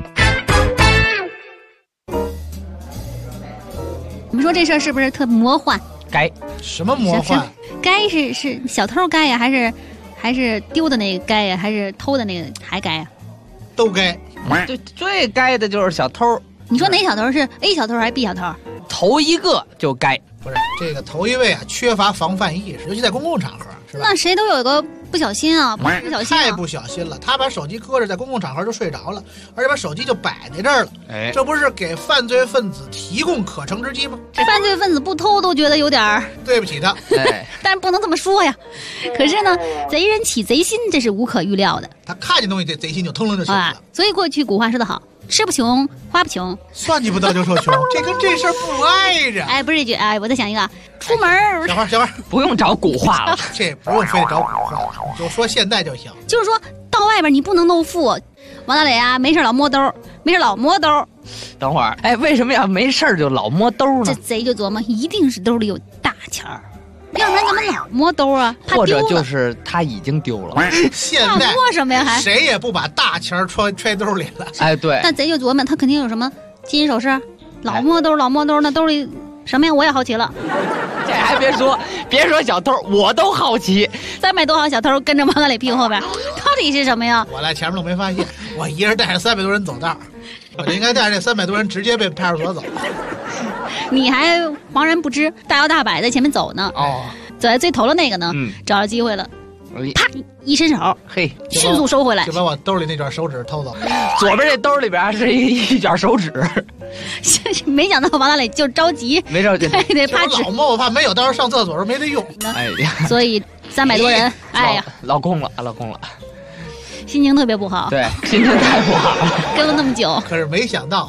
你们说这事儿是不是特魔幻？ 该什么魔幻？ 该是小偷该呀，还是丢的那个该呀，还是偷的那个还该呀？ 都该。 最该的就是小偷。 你说哪小偷是 A 小偷还是 B 小偷？ 头一个就该。 不是这个头一位啊，缺乏防范意识，尤其在公共场合，是吧？ 那谁都有个不小心啊，不小心、 太不小心了。他把手机搁着，在公共场合就睡着了，而且把手机就摆在这儿了。这不是给犯罪分子提供可乘之机吗？ 这犯罪分子不偷都觉得有点对不起他。 但是不能这么说呀。可是呢，贼人起贼心，这是无可预料的。 他看见东西，这贼心就腾楞就起来了。 所以过去古话说得好。吃不穷，花不穷， 算计不得就说穷，这跟这事儿不挨着。 不是这句，我再想一个，出门小花， 不用找古话了， 这不用非得找古话了，就说现在就行。 就是说到外边你不能露富，王大磊啊，没事老摸兜，没事老摸兜。 等会儿，为什么要没事就老摸兜呢？ 这贼就琢磨，一定是兜里有大钱儿。要不然怎么老摸兜啊？ 或者就是他已经丢了。 现在摸什么呀？还谁也不把大钱揣兜里了。 对。 那贼就琢磨，他肯定有什么金银首饰，老摸兜，那兜里什么呀？我也好奇了。 这还别说小偷，我都好奇。 300多号小偷跟着王大磊屁股后边，到底是什么呀？ 我在前面都没发现，我一人带着300多人走道，我就应该带着这300多人直接被派出所走。 你还茫然不知，大摇大摆在前面走呢。走在最头的那个呢，找着机会了，啪一伸手，迅速收回来， 就把我兜里那卷手指偷走。 左边这兜里边是一卷手指。 没想到王大磊就着急， 没着急， 对，怕老摸，我怕没有，到时候上厕所时候没得用。 所以300多人， 老公了，心情特别不好。 对，心情太不好了， 跟了那么久。 可是没想到，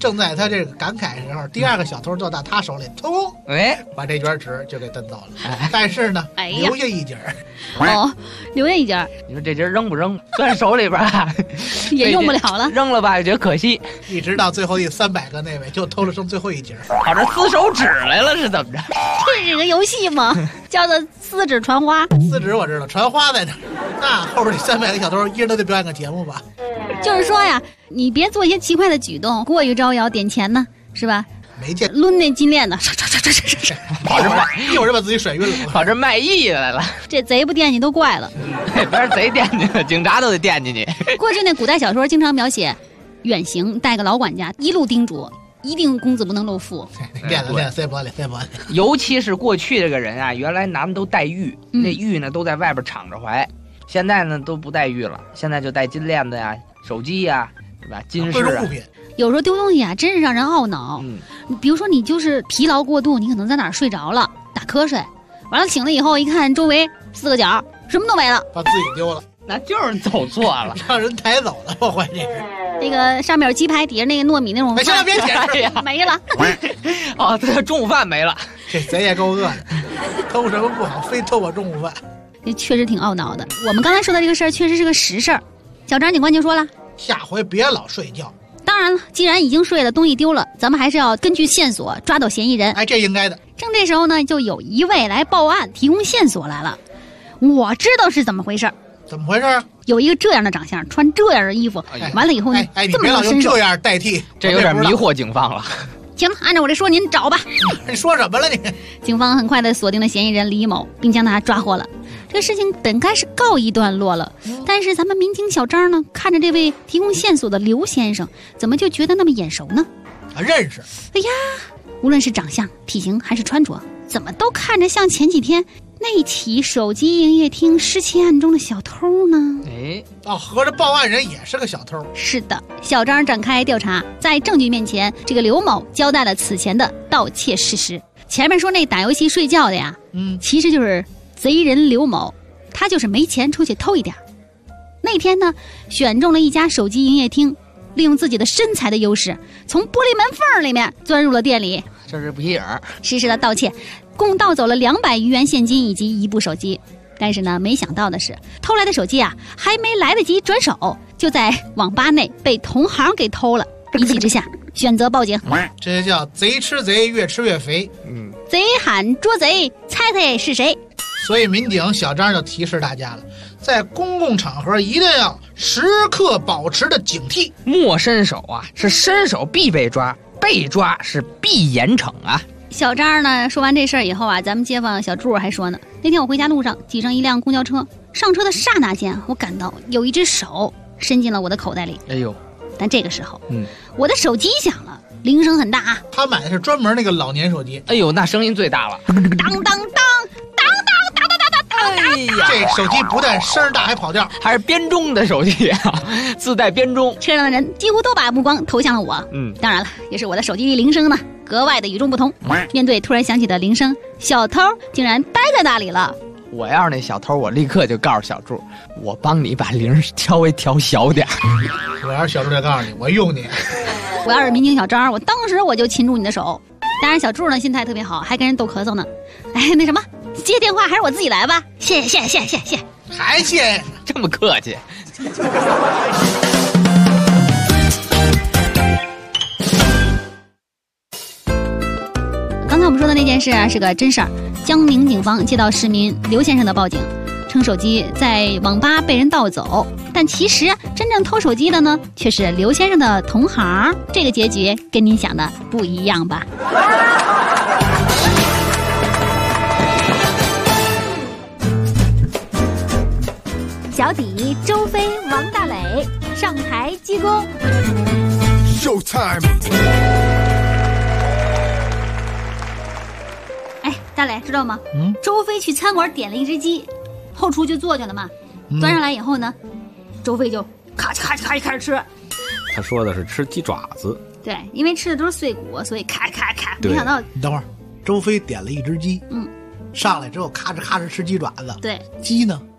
正在他这个感慨的时候，第二个小偷就到他手里，通，把这卷纸就给蹬走了。但是呢，留下一截留下一截。 你说这截扔不扔？攥手里边也用不了了， 扔了吧，觉得可惜。 一直到最后第300个那位，就偷了剩最后一截， 跑这撕手指来了，是怎么着？ 这是个游戏吗？叫做撕纸传花。 撕纸我知道，传花在哪？那后边这300个小偷一人都得表演个节目吧？ 就是说呀，你别做一些奇怪的举动，过于招摇，点钱呢，是吧？ 没见抡那金链子， 跑这卖，一会儿就把自己甩晕了， 跑这卖艺来了。 这贼不惦记都怪了， 别人贼惦记了，警察都得惦记你。 过去那古代小说经常描写远行带个老管家，一路叮嘱，一定公子不能露富。 练了，塞玻璃。 尤其是过去这个人啊，原来男的都戴玉，那玉呢都在外边敞着怀，现在呢都不戴玉了，现在就戴金链子呀、手机呀，对吧？金饰啊。 有时候丢东西啊，真是让人懊恼。比如说你就是疲劳过度，你可能在哪儿睡着了，打瞌睡，完了醒了以后一看周围4个角，什么都没了， 把自己丢了， 那就是走错了， 让人抬走了，我怀疑是。 那个上面有鸡排，底下那个糯米那种， 行了，别解释呀，没了。 哦，这中午饭没了， 这贼也够饿的，偷什么不好，非偷我中午饭， 这确实挺懊恼的。我们刚才说的这个事儿，确实是个实事儿。小张警官就说了， 下回别老睡觉。 当然了，既然已经睡了，东西丢了，咱们还是要根据线索抓到嫌疑人。 这应该的。 正这时候呢，就有一位来报案，提供线索来了。我知道是怎么回事。 怎么回事？ 有一个这样的长相，穿这样的衣服，完了以后呢， 你别老用这样代替， 这有点迷惑警方了。 行了，按照我这说，您找吧。 你说什么了你？ 警方很快的锁定了嫌疑人李某，并将他抓获了。这个事情本该是告一段落了，但是咱们民警小张呢，看着这位提供线索的刘先生，怎么就觉得那么眼熟呢？ 认识。 哎呀，无论是长相、体型还是穿着，怎么都看着像前几天那起手机营业厅失窃案中的小偷呢？ 合着报案人也是个小偷。 是的，小张展开调查，在证据面前，这个刘某交代了此前的盗窃事实。前面说那打游戏睡觉的呀，其实就是贼人刘某，他就是没钱出去偷一点。那天呢，选中了一家手机营业厅，利用自己的身材的优势，从玻璃门缝里面钻入了店里， 这是不起眼， 实施了盗窃，共盗走了200余元现金以及一部手机。但是呢，没想到的是，偷来的手机啊，还没来得及转手，就在网吧内被同行给偷了。一气之下，选择报警。 这叫贼吃贼，越吃越肥。 贼喊捉贼，猜猜是谁？ 所以民警小张就提示大家了，在公共场合一定要时刻保持着警惕， 莫伸手啊，是伸手必被抓，被抓是必严惩啊。 小张呢说完这事儿以后啊，咱们街坊小柱还说呢，那天我回家路上挤上一辆公交车，上车的刹那间，我感到有一只手伸进了我的口袋里。 哎呦！ 但这个时候，我的手机响了，铃声很大啊。 他买的是专门那个老年手机。 哎呦，那声音最大了， 当当当当当当当当当！ 哎呀， 这手机不但声大还跑调， 还是编钟的手机啊，自带编钟。 车上的人几乎都把目光投向了我。当然了，也是我的手机铃声呢，格外的与众不同。面对突然响起的铃声，小偷竟然呆在那里了。 我要是那小偷，我立刻就告诉小柱，我帮你把铃稍微调小点。 我要是小柱，就告诉你，我用你。 我要是民警小张，我当时我就擒住你的手。当然，小柱呢心态特别好，还跟人逗咳嗽呢。哎，那什么，接电话还是我自己来吧。谢谢， 还谢， 这么客气。 刚才我们说的那件事啊，是个真事儿。江宁警方接到市民刘先生的报警，称手机在网吧被人盗走，但其实真正偷手机的呢，却是刘先生的同行。这个结局跟您想的不一样吧？ 小底、周飞、王大磊上台鞠躬。 Showtime。 哎，大磊知道吗？周飞去餐馆点了一只鸡，后厨就做去了嘛。端上来以后呢，周飞就咔嚓咔嚓咔嚓开始吃。 他说的是吃鸡爪子。 对，因为吃的都是碎骨，所以咔咔咔。没想到， 你等会儿，周飞点了一只鸡，上来之后咔哧咔哧吃鸡爪子。 对， 鸡呢？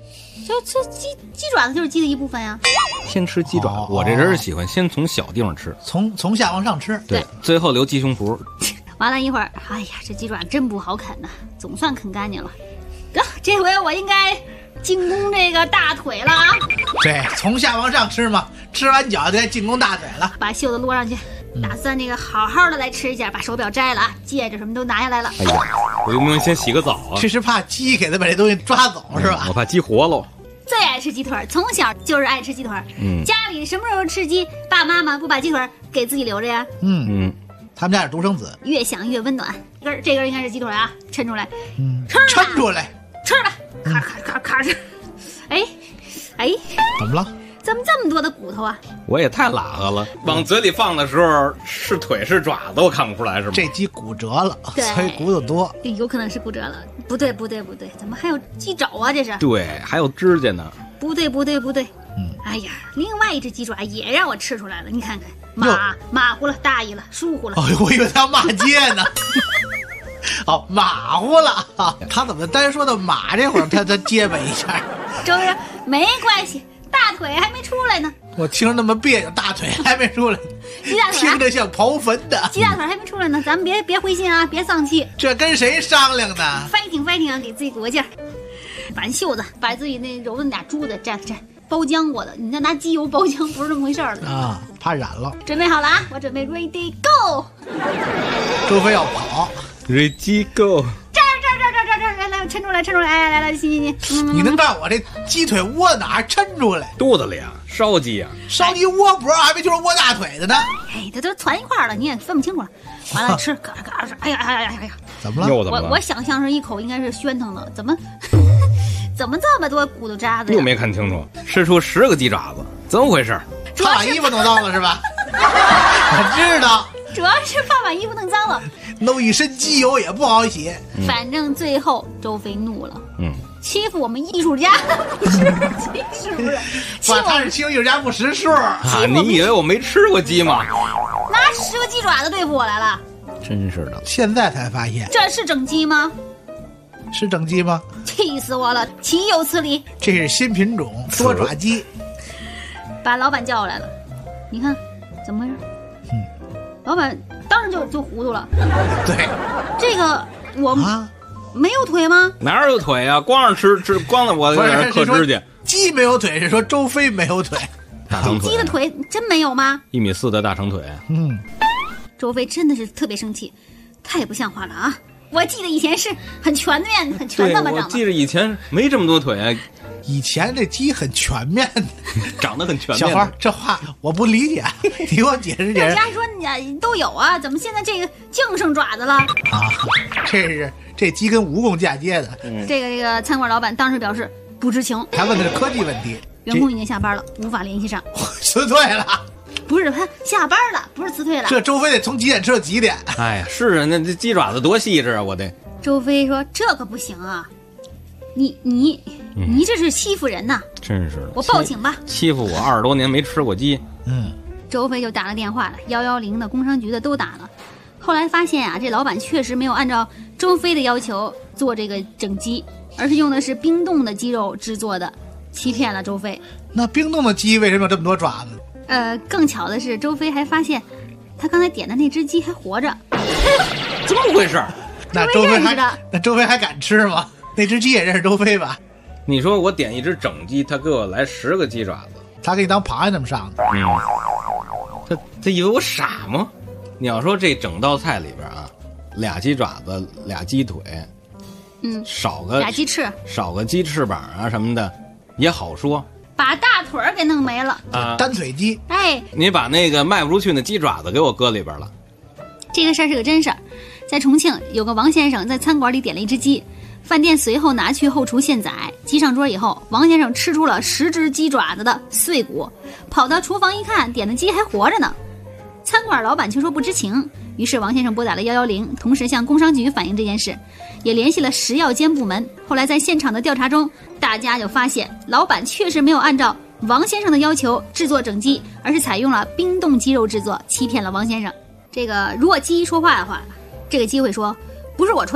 就吃鸡爪子就是鸡的一部分呀。 先吃鸡爪，我这人是喜欢先从小地方吃， 从下往上吃， 对，最后留鸡胸脯。 完了一会儿，哎呀，这鸡爪真不好啃呐，总算啃干净了。这回我应该进攻这个大腿了啊！ 对，从下往上吃嘛，吃完脚就该进攻大腿了。 把袖子撸上去，打算这个好好的来吃一下，把手表摘了啊，戒指什么都拿下来了。 哎呀，我用不用先洗个澡啊？ 这是怕鸡给他把这东西抓走是吧？ 我怕鸡活喽。 最爱吃鸡腿，从小就是爱吃鸡腿。家里什么时候吃鸡，爸爸妈妈不把鸡腿给自己留着呀？ 他们家是独生子， 越想越温暖。这根应该是鸡腿啊，抻出来， 抻出来， 吃吧，咔咔咔咔吃。哎， 怎么了？ 怎么这么多的骨头啊？ 我也太拉和了，往嘴里放的时候是腿是爪子，我看不出来是吗？ 这鸡骨折了，所以骨头多， 有可能是骨折了。不对，怎么还有鸡爪啊？这是？ 对，还有指甲呢。 不对。哎呀，另外一只鸡爪也让我吃出来了，你看看，马虎了，大意了，疏忽了。 哎呦，我以为他要骂街呢。好，马虎了啊！他怎么单说到马这会儿，他结巴一下？ 周师，没关系，大腿还没出来呢。 我听着那么别扭，大腿还没出来， 鸡大腿听着像刨坟的。 鸡大腿还没出来呢，咱们别灰心啊，别丧气。 这跟谁商量呢 ？fighting 啊，给自己鼓个劲儿。挽袖子，把自己那揉的俩珠子蘸，包浆过的，你再拿机油包浆不是那么回事儿了啊，怕染了。 准备好了啊，我准备 ready go。 周飞要跑 ，ready go。 这儿，来，抻出来，来，行。 你能把我这鸡腿窝哪儿抻出来？ 肚子里啊，烧鸡啊， 烧鸡窝脖，还没就是窝大腿的呢。 哎，这都攒一块儿了，你也分不清楚了。完了吃，嘎嘎，哎呀， 怎么了？ 我想象是一口应该是喧腾的，怎么这么多骨头渣子？ 又没看清楚，吃出10个鸡爪子，怎么回事？ 他把衣服弄脏了是吧？我知道， 主要是怕把衣服弄脏了， 弄一身机油也不好洗。 反正最后周飞怒了，欺负我们艺术家，是不是？ 哇，他是欺负艺术家不识数啊！你以为我没吃过鸡吗？ 拿10个鸡爪子对付我来了， 真是的！ 现在才发现， 这是整鸡吗？ 是整鸡吗？ 气死我了！岂有此理！ 这是新品种多爪鸡。 把老板叫过来了，你看怎么回事？老板当时就糊涂了。 对， 这个我没有腿吗？ 哪有腿啊？光是吃，光我在那刻指甲。 鸡没有腿，是说周飞没有腿。 大长腿， 鸡的腿真没有吗 ？1.4米的大长腿。 周飞真的是特别生气，太不像话了啊！我记得以前是很全面、很全那么长的。 我记得以前没这么多腿啊。 以前这鸡很全面， 长得很全面。 小花，这话我不理解，你给我解释解释。 人家说你都有啊，怎么现在这个净剩爪子了？ 啊，这鸡跟蜈蚣嫁接的。 这个餐馆老板当时表示不知情， 他问的是科技问题。 员工已经下班了，无法联系上， 辞退了。 不是他下班了，不是辞退了。 这周飞得从几点吃到几点？ 哎呀，是啊，那这鸡爪子多细致啊，我得。 周飞说：“这可不行啊，你这是欺负人呐！ 真是的， 我报警吧。 欺负我20多年没吃过鸡。” 周飞就打了电话了，110的、工商局的都打了。后来发现啊，这老板确实没有按照周飞的要求做这个整鸡，而是用的是冰冻的鸡肉制作的，欺骗了周飞。 那冰冻的鸡为什么有这么多爪子？ 更巧的是，周飞还发现他刚才点的那只鸡还活着。 怎么回事？ 那周飞还敢吃吗？那只鸡也认识周飞吧？ 你说我点一只整鸡，他给我来10个鸡爪子， 他给你当螃蟹那么上的。 他以为我傻吗？你要说这整道菜里边啊，2鸡爪子，2鸡腿，少个俩鸡翅， 少个鸡翅膀啊什么的，也好说。 把大腿给弄没了啊！ 单腿鸡， 哎， 你把那个卖不出去的鸡爪子给我搁里边了。 这个事儿是个真事儿，在重庆有个王先生在餐馆里点了一只鸡，饭店随后拿去后厨现宰，鸡上桌以后，王先生吃出了10只鸡爪子的碎骨，跑到厨房一看，点的鸡还活着呢。餐馆老板却说不知情，于是王先生拨打了110，同时向工商局反映这件事，也联系了食药监部门。后来在现场的调查中，大家就发现老板确实没有按照王先生的要求制作整鸡，而是采用了冰冻鸡肉制作，欺骗了王先生。这个如果鸡说话的话，这个鸡会说不是我吹，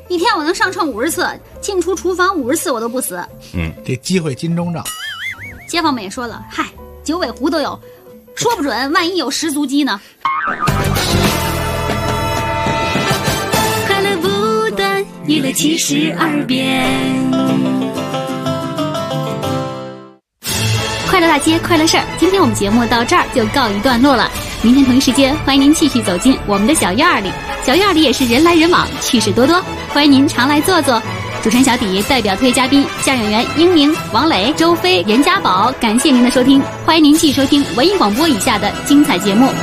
一天我能上秤50次，进出厨房50次我都不死。 这机会金钟罩。 街坊们也说了，嗨，九尾狐都有，说不准万一有10足鸡呢。 快乐不断，娱乐72变。 快乐大街，快乐事儿。今天我们节目到这儿就告一段落了。明天同一时间，欢迎您继续走进我们的小院儿里。小院儿里也是人来人往，趣事多多，欢迎您常来坐坐。主持人小迪代表特约嘉宾相声演员英明、王磊、周飞、严家宝，感谢您的收听，欢迎您继续收听文艺广播以下的精彩节目。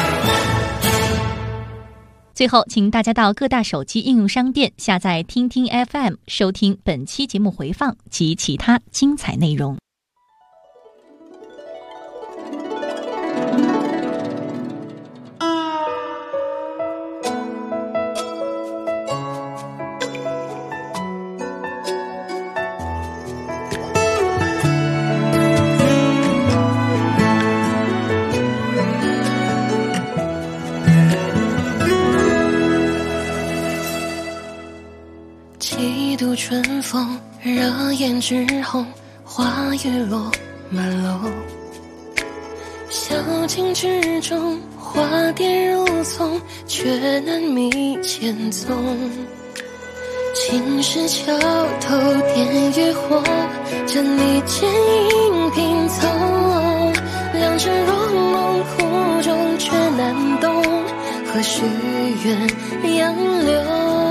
最后，请大家到各大手机应用商店下载听听 FM， 收听本期节目回放及其他精彩内容。 几度春风，热胭脂红，花雨落满楼。小径之中，花蝶如丛，却难觅前踪。青石桥头点渔火，这泥剑影拼凑。两只若梦苦中，却难懂，何时鸳鸯流？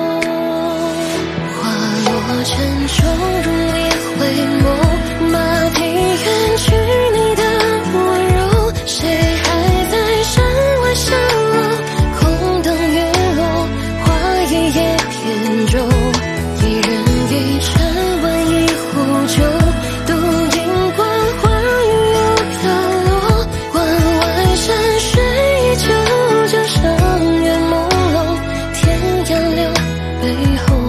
落沉重如你回眸，马蹄远去你的温柔，谁还在山外相楼？空等月落，花一叶扁舟，一人一禅问一壶酒，独饮关花雨又飘落，关外山水依旧，就上月朦胧，天涯流背后。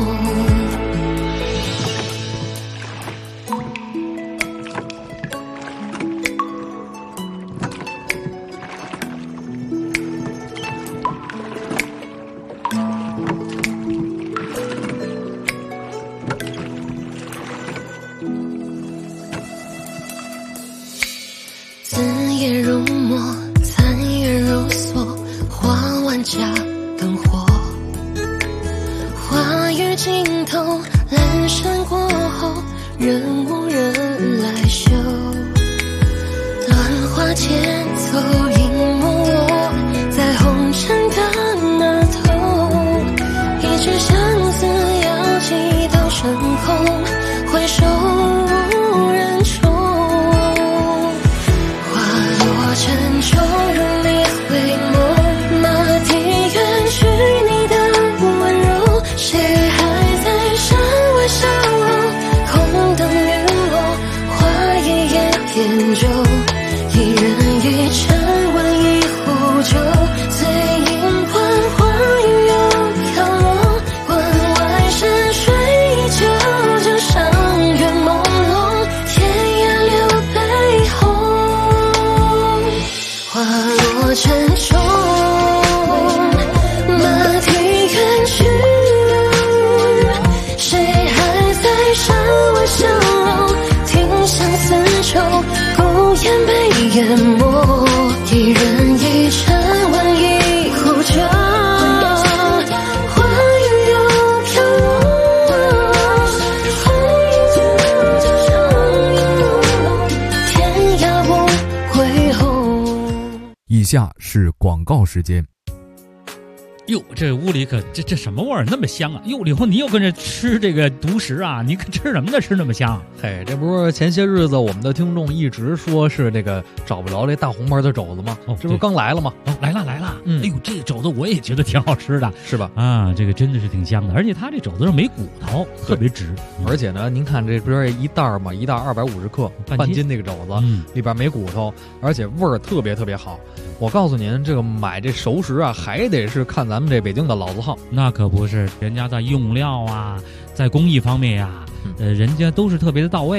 以下是广告时间。 哟，这屋里可这什么味儿那么香啊！哟，以后你又跟着吃这个独食啊？你可吃什么呢？吃那么香？ 嘿，这不是前些日子我们的听众一直说是这个找不着这大红牌的肘子吗？这不是刚来了吗？ 来了。哎呦，这个肘子我也觉得挺好吃的， 是吧？ 啊，这个真的是挺香的，而且它这肘子上没骨头，特别直。 而且呢，您看这不是一袋嘛，一袋250克，半斤那个肘子，里边没骨头，而且味儿特别好。我告诉您，这个买这熟食啊，还得是看咱们这北京的老字号。 那可不是，人家在用料啊，在工艺方面呀，人家都是特别的到位。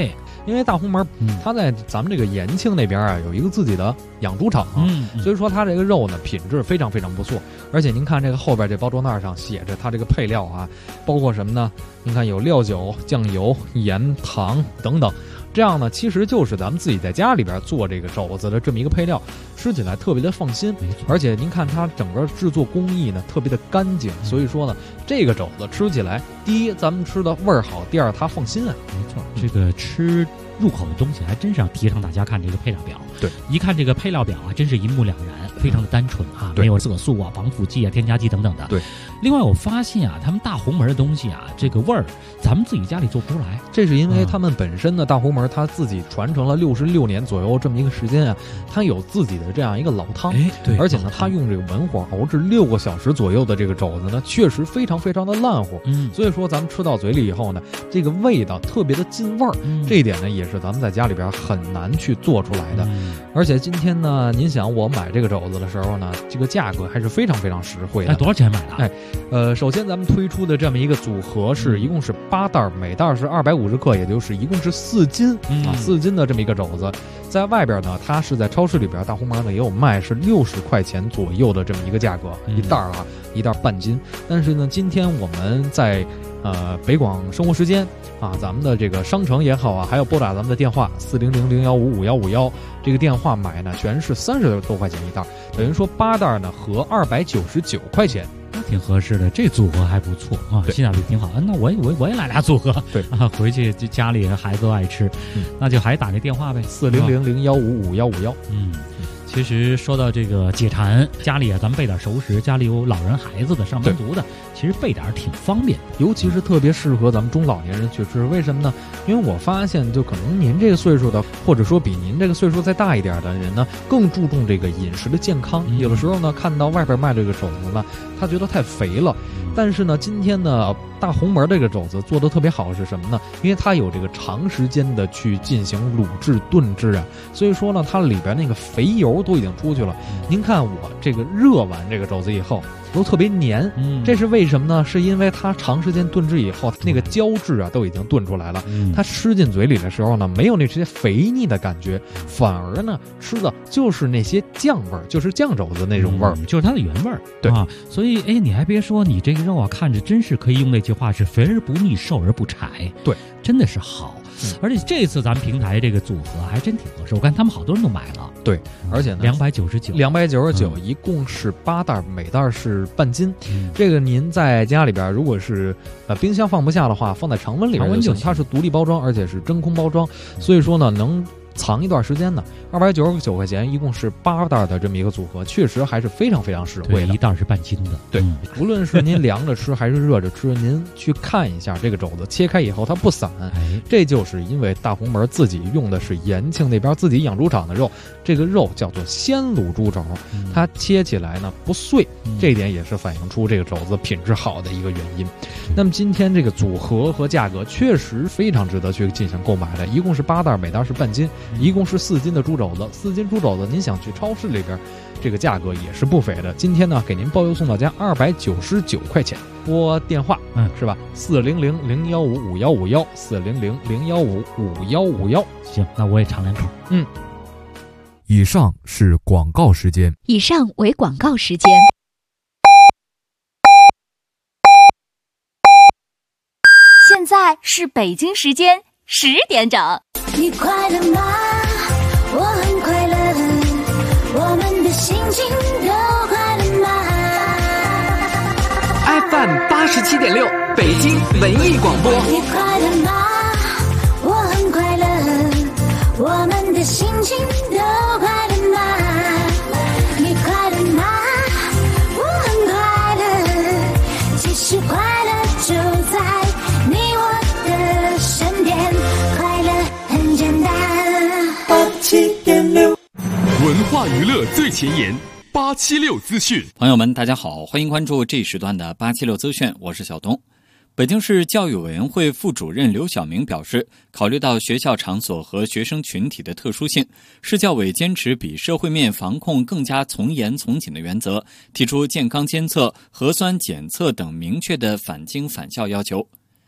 因为大红门它在咱们这个延庆那边啊有一个自己的养猪场啊，所以说它这个肉呢品质非常非常不错。而且您看这个后边这包装袋上写着它这个配料啊，包括什么呢？您看有料酒、酱油、盐、糖等等。这样呢，其实就是咱们自己在家里边做这个肘子的这么一个配料，吃起来特别的放心。而且您看它整个制作工艺呢特别的干净，所以说呢，这个肘子吃起来，第一咱们吃的味儿好，第二它放心啊。 没错，这个吃入口的东西还真是要提倡大家看这个配料表。 对， 一看这个配料表啊，真是一目了然，非常的单纯啊，没有色素啊、防腐剂啊、添加剂等等的。 对。 另外我发现啊，他们大红门的东西啊，这个味儿咱们自己家里做不出来。 这是因为他们本身的大红门，它自己传承了66年左右这么一个时间啊，它有自己的这样一个老汤。 对。 而且呢，它用这个文火熬制6个小时左右的这个肘子呢，确实非常非常的烂乎。所以说咱们吃到嘴里以后呢，这个味道特别的进味儿。这一点呢，也是咱们在家里边很难去做出来的。而且今天呢，您想我买这个肘子的时候呢，这个价格还是非常非常实惠的。 多少钱买的？ 首先咱们推出的这么一个组合是一共是8袋，每袋是250克，也就是一共是4斤4斤的这么一个肘子。在外边呢，它是在超市里边，大红门呢也有卖，是60块钱左右的这么一个价格，一袋啊，一袋半斤。但是呢，今天我们在北广生活时间啊，咱们的这个商城也好啊，还有拨打咱们的电话400-015-5151，这个电话买呢全是30多块钱一袋，等于说8袋呢合299块钱。 挺合适的，这组合还不错啊，性价比挺好。那我也来俩组合， 对啊，回去家里孩子都爱吃，那就还打这电话呗 ，400-015-5151。 其实说到这个解馋，家里啊咱们备点熟食，家里有老人孩子的、上班族的，其实备点挺方便， 尤其是特别适合咱们中老年人去吃。为什么呢？因为我发现就可能您这个岁数的，或者说比您这个岁数再大一点的人呢，更注重这个饮食的健康。有的时候呢，看到外边卖这个肘子呢，他觉得太肥了。但是呢，今天呢，大红门这个肘子做的特别好是什么呢？因为它有这个长时间的去进行卤制炖制啊，所以说呢，它里边那个肥油都已经出去了。您看我这个热完这个肘子以后都特别黏，这是为什么呢？是因为它长时间炖制以后，那个胶质啊都已经炖出来了，它吃进嘴里的时候呢，没有那些肥腻的感觉，反而呢吃的就是那些酱味儿，就是酱肘子那种味儿， 就是它的原味儿。 对啊，所以你还别说，你这个肉啊，看着真是可以用那句话是肥而不腻，瘦而不柴。 对， 真的是好。而且这次咱们平台这个组合还真挺合适，我看他们好多人都买了。 对，而且呢 299， 一共是8袋，每袋是半斤。这个您在家里边，如果是冰箱放不下的话，放在常温里边就行。它是独立包装，而且是真空包装，所以说呢能藏一段时间呢。299块钱，一共是8袋的这么一个组合，确实还是非常非常实惠的。 一袋是半斤的。 对，无论是您凉着吃还是热着吃，您去看一下这个肘子，切开以后它不散，这就是因为大红门自己用的是延庆那边自己养猪场的肉，这个肉叫做鲜卤猪肘，它切起来呢不碎，这一点也是反映出这个肘子品质好的一个原因。那么今天这个组合和价格确实非常值得去进行购买的，一共是8袋，每袋是半斤，一共是4斤的猪肘子，4斤猪肘子，您想去超市里边，这个价格也是不菲的。今天呢，给您包邮送到家299块钱。拨电话，是吧？400-015-5151，400-015-5151。 行，那我也尝两口。 以上是广告时间。 以上为广告时间。现在是北京时间10点整。 你快乐吗？我很快乐，我们的心情都快乐吗 ？FM 87.6，北京文艺广播。 你快乐吗？我很快乐，我们的心情都快乐吗？你快乐吗？我很快乐，其实快乐就在你我的身边，快乐很简单。87.6， 文化娱乐最前沿，876资讯。 朋友们，大家好，欢迎关注这一时段的876资讯，我是小东。北京市教育委员会副主任刘晓明表示，考虑到学校场所和学生群体的特殊性，市教委坚持比社会面防控更加从严从紧的原则，提出健康监测、核酸检测等明确的返京返校要求。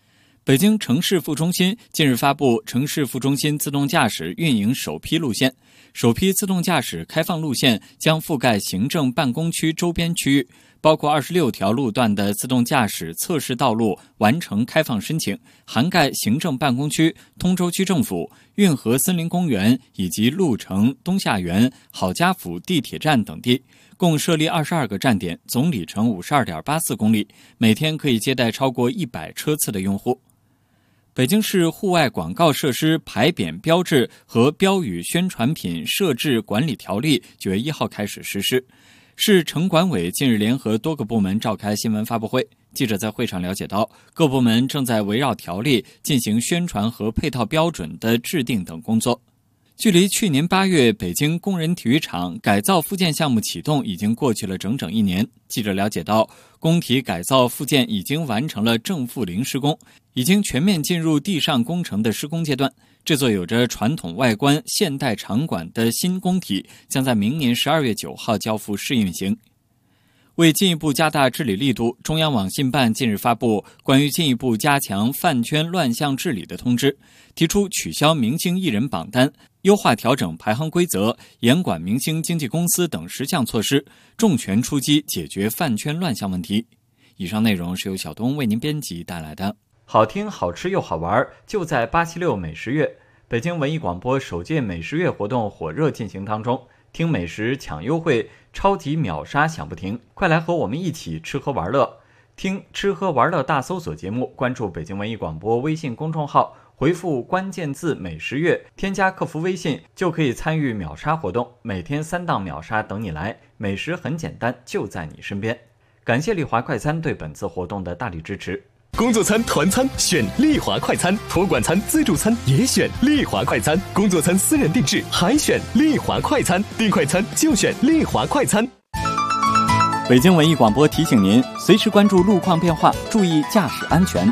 北京城市副中心近日发布城市副中心自动驾驶运营首批路线，首批自动驾驶开放路线将覆盖行政办公区周边区域，包括26条路段的自动驾驶测试道路完成开放申请，涵盖行政办公区、通州区政府、运河森林公园以及鹿城、东夏园、郝家府地铁站等地，共设立22个站点，总里程 52.84 公里，每天可以接待超过100车次的用户。北京市户外广告设施牌匾标志和标语宣传品设置管理条例9月1号开始实施。市城管委近日联合多个部门召开新闻发布会，记者在会上了解到，各部门正在围绕条例进行宣传和配套标准的制定等工作。距离去年8月北京工人体育场改造复建项目启动已经过去了整整1年。记者了解到，工体改造复建已经完成了正负零施工，已经全面进入地上工程的施工阶段。这座有着传统外观、现代场馆的新工体将在明年12月9号交付试运行。为进一步加大治理力度，中央网信办近日发布关于进一步加强饭圈乱象治理的通知，提出取消明星艺人榜单、优化调整排行规则、严管明星经纪公司等10项措施，重拳出击解决饭圈乱象问题。以上内容是由小东为您编辑带来的。好听、好吃又好玩，就在876美食月。北京文艺广播首届美食月活动火热进行当中，听美食抢优惠，超级秒杀享不停，快来和我们一起吃喝玩乐。听吃喝玩乐大搜索节目，关注北京文艺广播微信公众号，回复关键字美食月，添加客服微信就可以参与秒杀活动，每天3档秒杀等你来，美食很简单，就在你身边。感谢丽华快餐对本次活动的大力支持。 工作餐、团餐选丽华快餐，托管餐、自助餐也选丽华快餐，工作餐私人定制还选丽华快餐，订快餐就选丽华快餐。 北京文艺广播提醒您，随时关注路况变化，注意驾驶安全。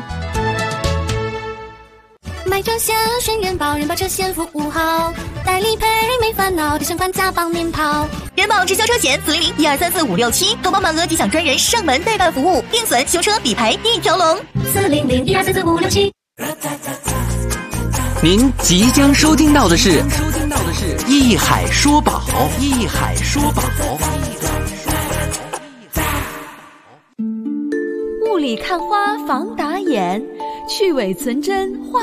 买车险选人保，人保车险服务好，代理赔没烦恼，提升款加帮您跑。 人保直销车险400-1234-567，投保满额即享专人上门代办服务，定损、修车、理赔一条龙。 400-1234-567。 您即将收听到的是一海说宝，一海说宝。 雾里看花防打眼，去伪存真画